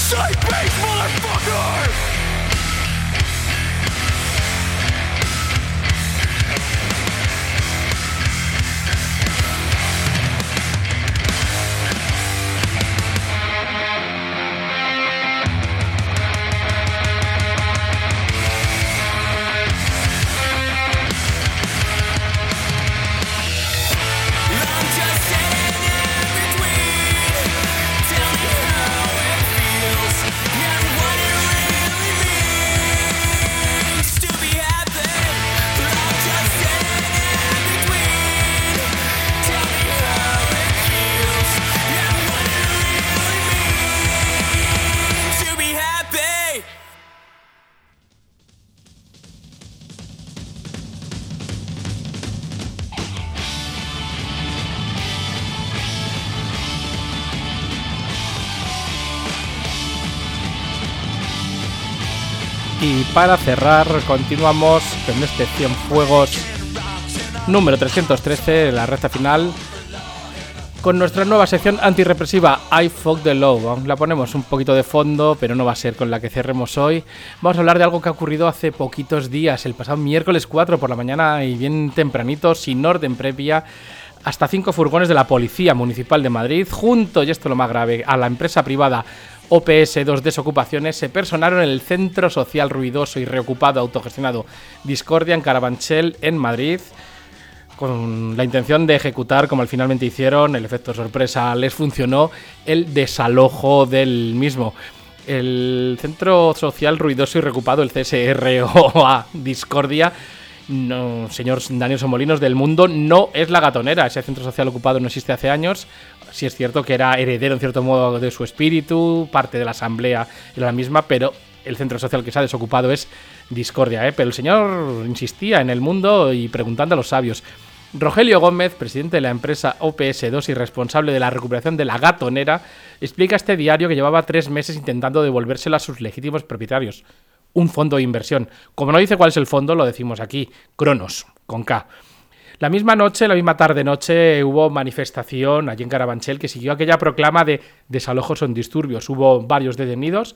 Y para cerrar, continuamos con este Cienfuegos número trescientos trece, la recta final, con nuestra nueva sección antirrepresiva, I Fuck the Law. La ponemos un poquito de fondo, pero no va a ser con la que cerremos hoy. Vamos a hablar de algo que ha ocurrido hace poquitos días, el pasado miércoles cuatro por la mañana y bien tempranito, sin orden previa. Hasta cinco furgones de la Policía Municipal de Madrid, junto, y esto es lo más grave, a la empresa privada O P S dos Desocupaciones, se personaron en el centro social ruidoso y reocupado autogestionado Discordia en Carabanchel, en Madrid, con la intención de ejecutar, como finalmente hicieron, el efecto sorpresa les funcionó, el desalojo del mismo. El centro social ruidoso y reocupado, el C S R O A Discordia, no, señor Daniel Somolinos, del Mundo, no es La Gatonera. Ese centro social ocupado no existe hace años. Sí es cierto que era heredero en cierto modo de su espíritu, parte de la asamblea era la misma, pero el centro social que se ha desocupado es Discordia, ¿eh? Pero el señor insistía en El Mundo y preguntando a los sabios. Rogelio Gómez, presidente de la empresa O P S dos y responsable de la recuperación de La Gatonera, explica a este diario que llevaba tres meses intentando devolvérselo a sus legítimos propietarios. Un fondo de inversión. Como no dice cuál es el fondo, lo decimos aquí, Cronos, con K. La misma noche, la misma tarde-noche, hubo manifestación allí en Carabanchel que siguió aquella proclama de desalojos o disturbios. Hubo varios detenidos,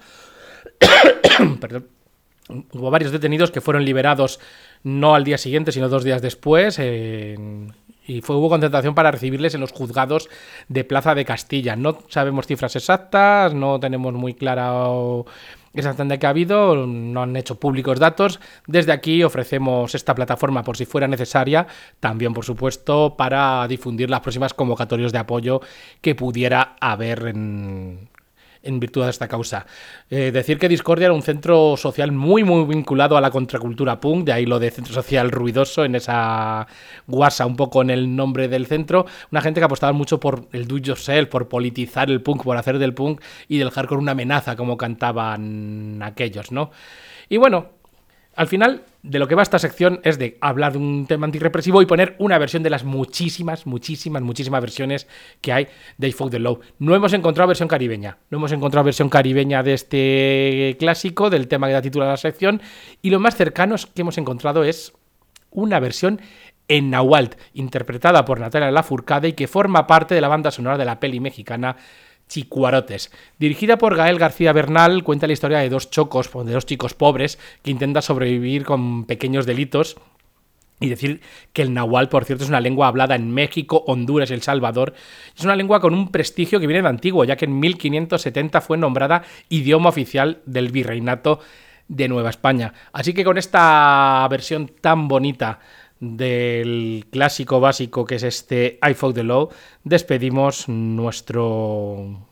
perdón, hubo varios detenidos que fueron liberados no al día siguiente, sino dos días después, eh, y fue, hubo concentración para recibirles en los juzgados de Plaza de Castilla. No sabemos cifras exactas, no tenemos muy claro exactamente qué ha habido, no han hecho públicos datos. Desde aquí ofrecemos esta plataforma por si fuera necesaria, también por supuesto para difundir las próximas convocatorias de apoyo que pudiera haber en, en virtud de esta causa. Eh, decir que Discordia era un centro social muy muy vinculado a la contracultura punk, de ahí lo de centro social ruidoso, en esa guasa un poco en el nombre del centro. Una gente que apostaba mucho por el do it yourself, por politizar el punk, por hacer del punk y del hardcore una amenaza, como cantaban aquellos, ¿no? Y bueno, al final de lo que va esta sección es de hablar de un tema antirrepresivo y poner una versión de las muchísimas, muchísimas, muchísimas versiones que hay de I Fuck the Law. No hemos encontrado versión caribeña, no hemos encontrado versión caribeña de este clásico, del tema que da título a la sección, y lo más cercano que hemos encontrado es una versión en náhuatl, interpretada por Natalia Lafourcade y que forma parte de la banda sonora de la peli mexicana Chicuarotes. Dirigida por Gael García Bernal, cuenta la historia de dos chocos, de dos chicos pobres que intentan sobrevivir con pequeños delitos. Y decir que el náhuatl, por cierto, es una lengua hablada en México, Honduras y El Salvador. Es una lengua con un prestigio que viene de antiguo, ya que en mil quinientos setenta fue nombrada idioma oficial del Virreinato de Nueva España. Así que con esta versión tan bonita del clásico básico que es este I Fuck the Law, despedimos nuestro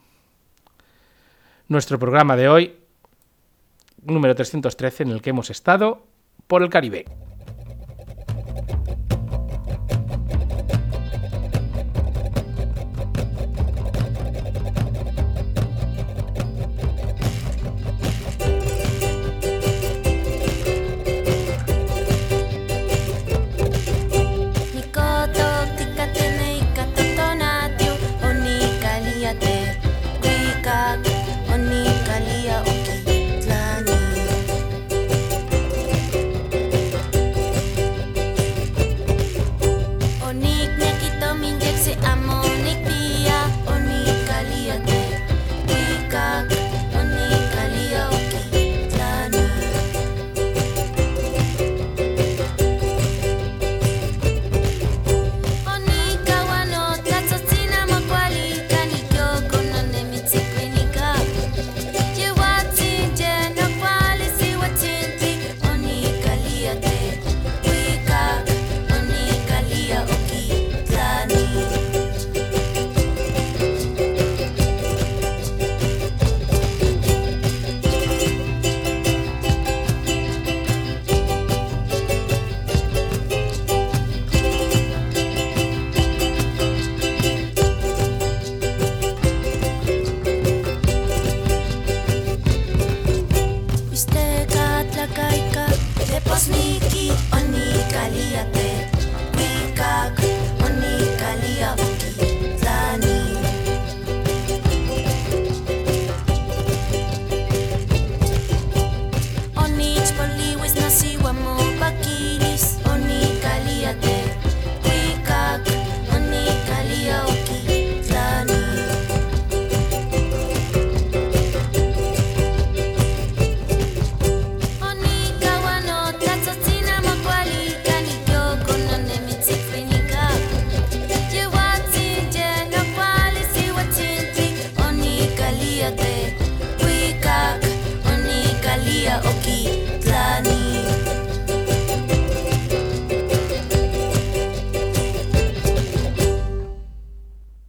nuestro programa de hoy, número trescientos trece, en el que hemos estado por el Caribe. Oni kalia oki tlani Cállate.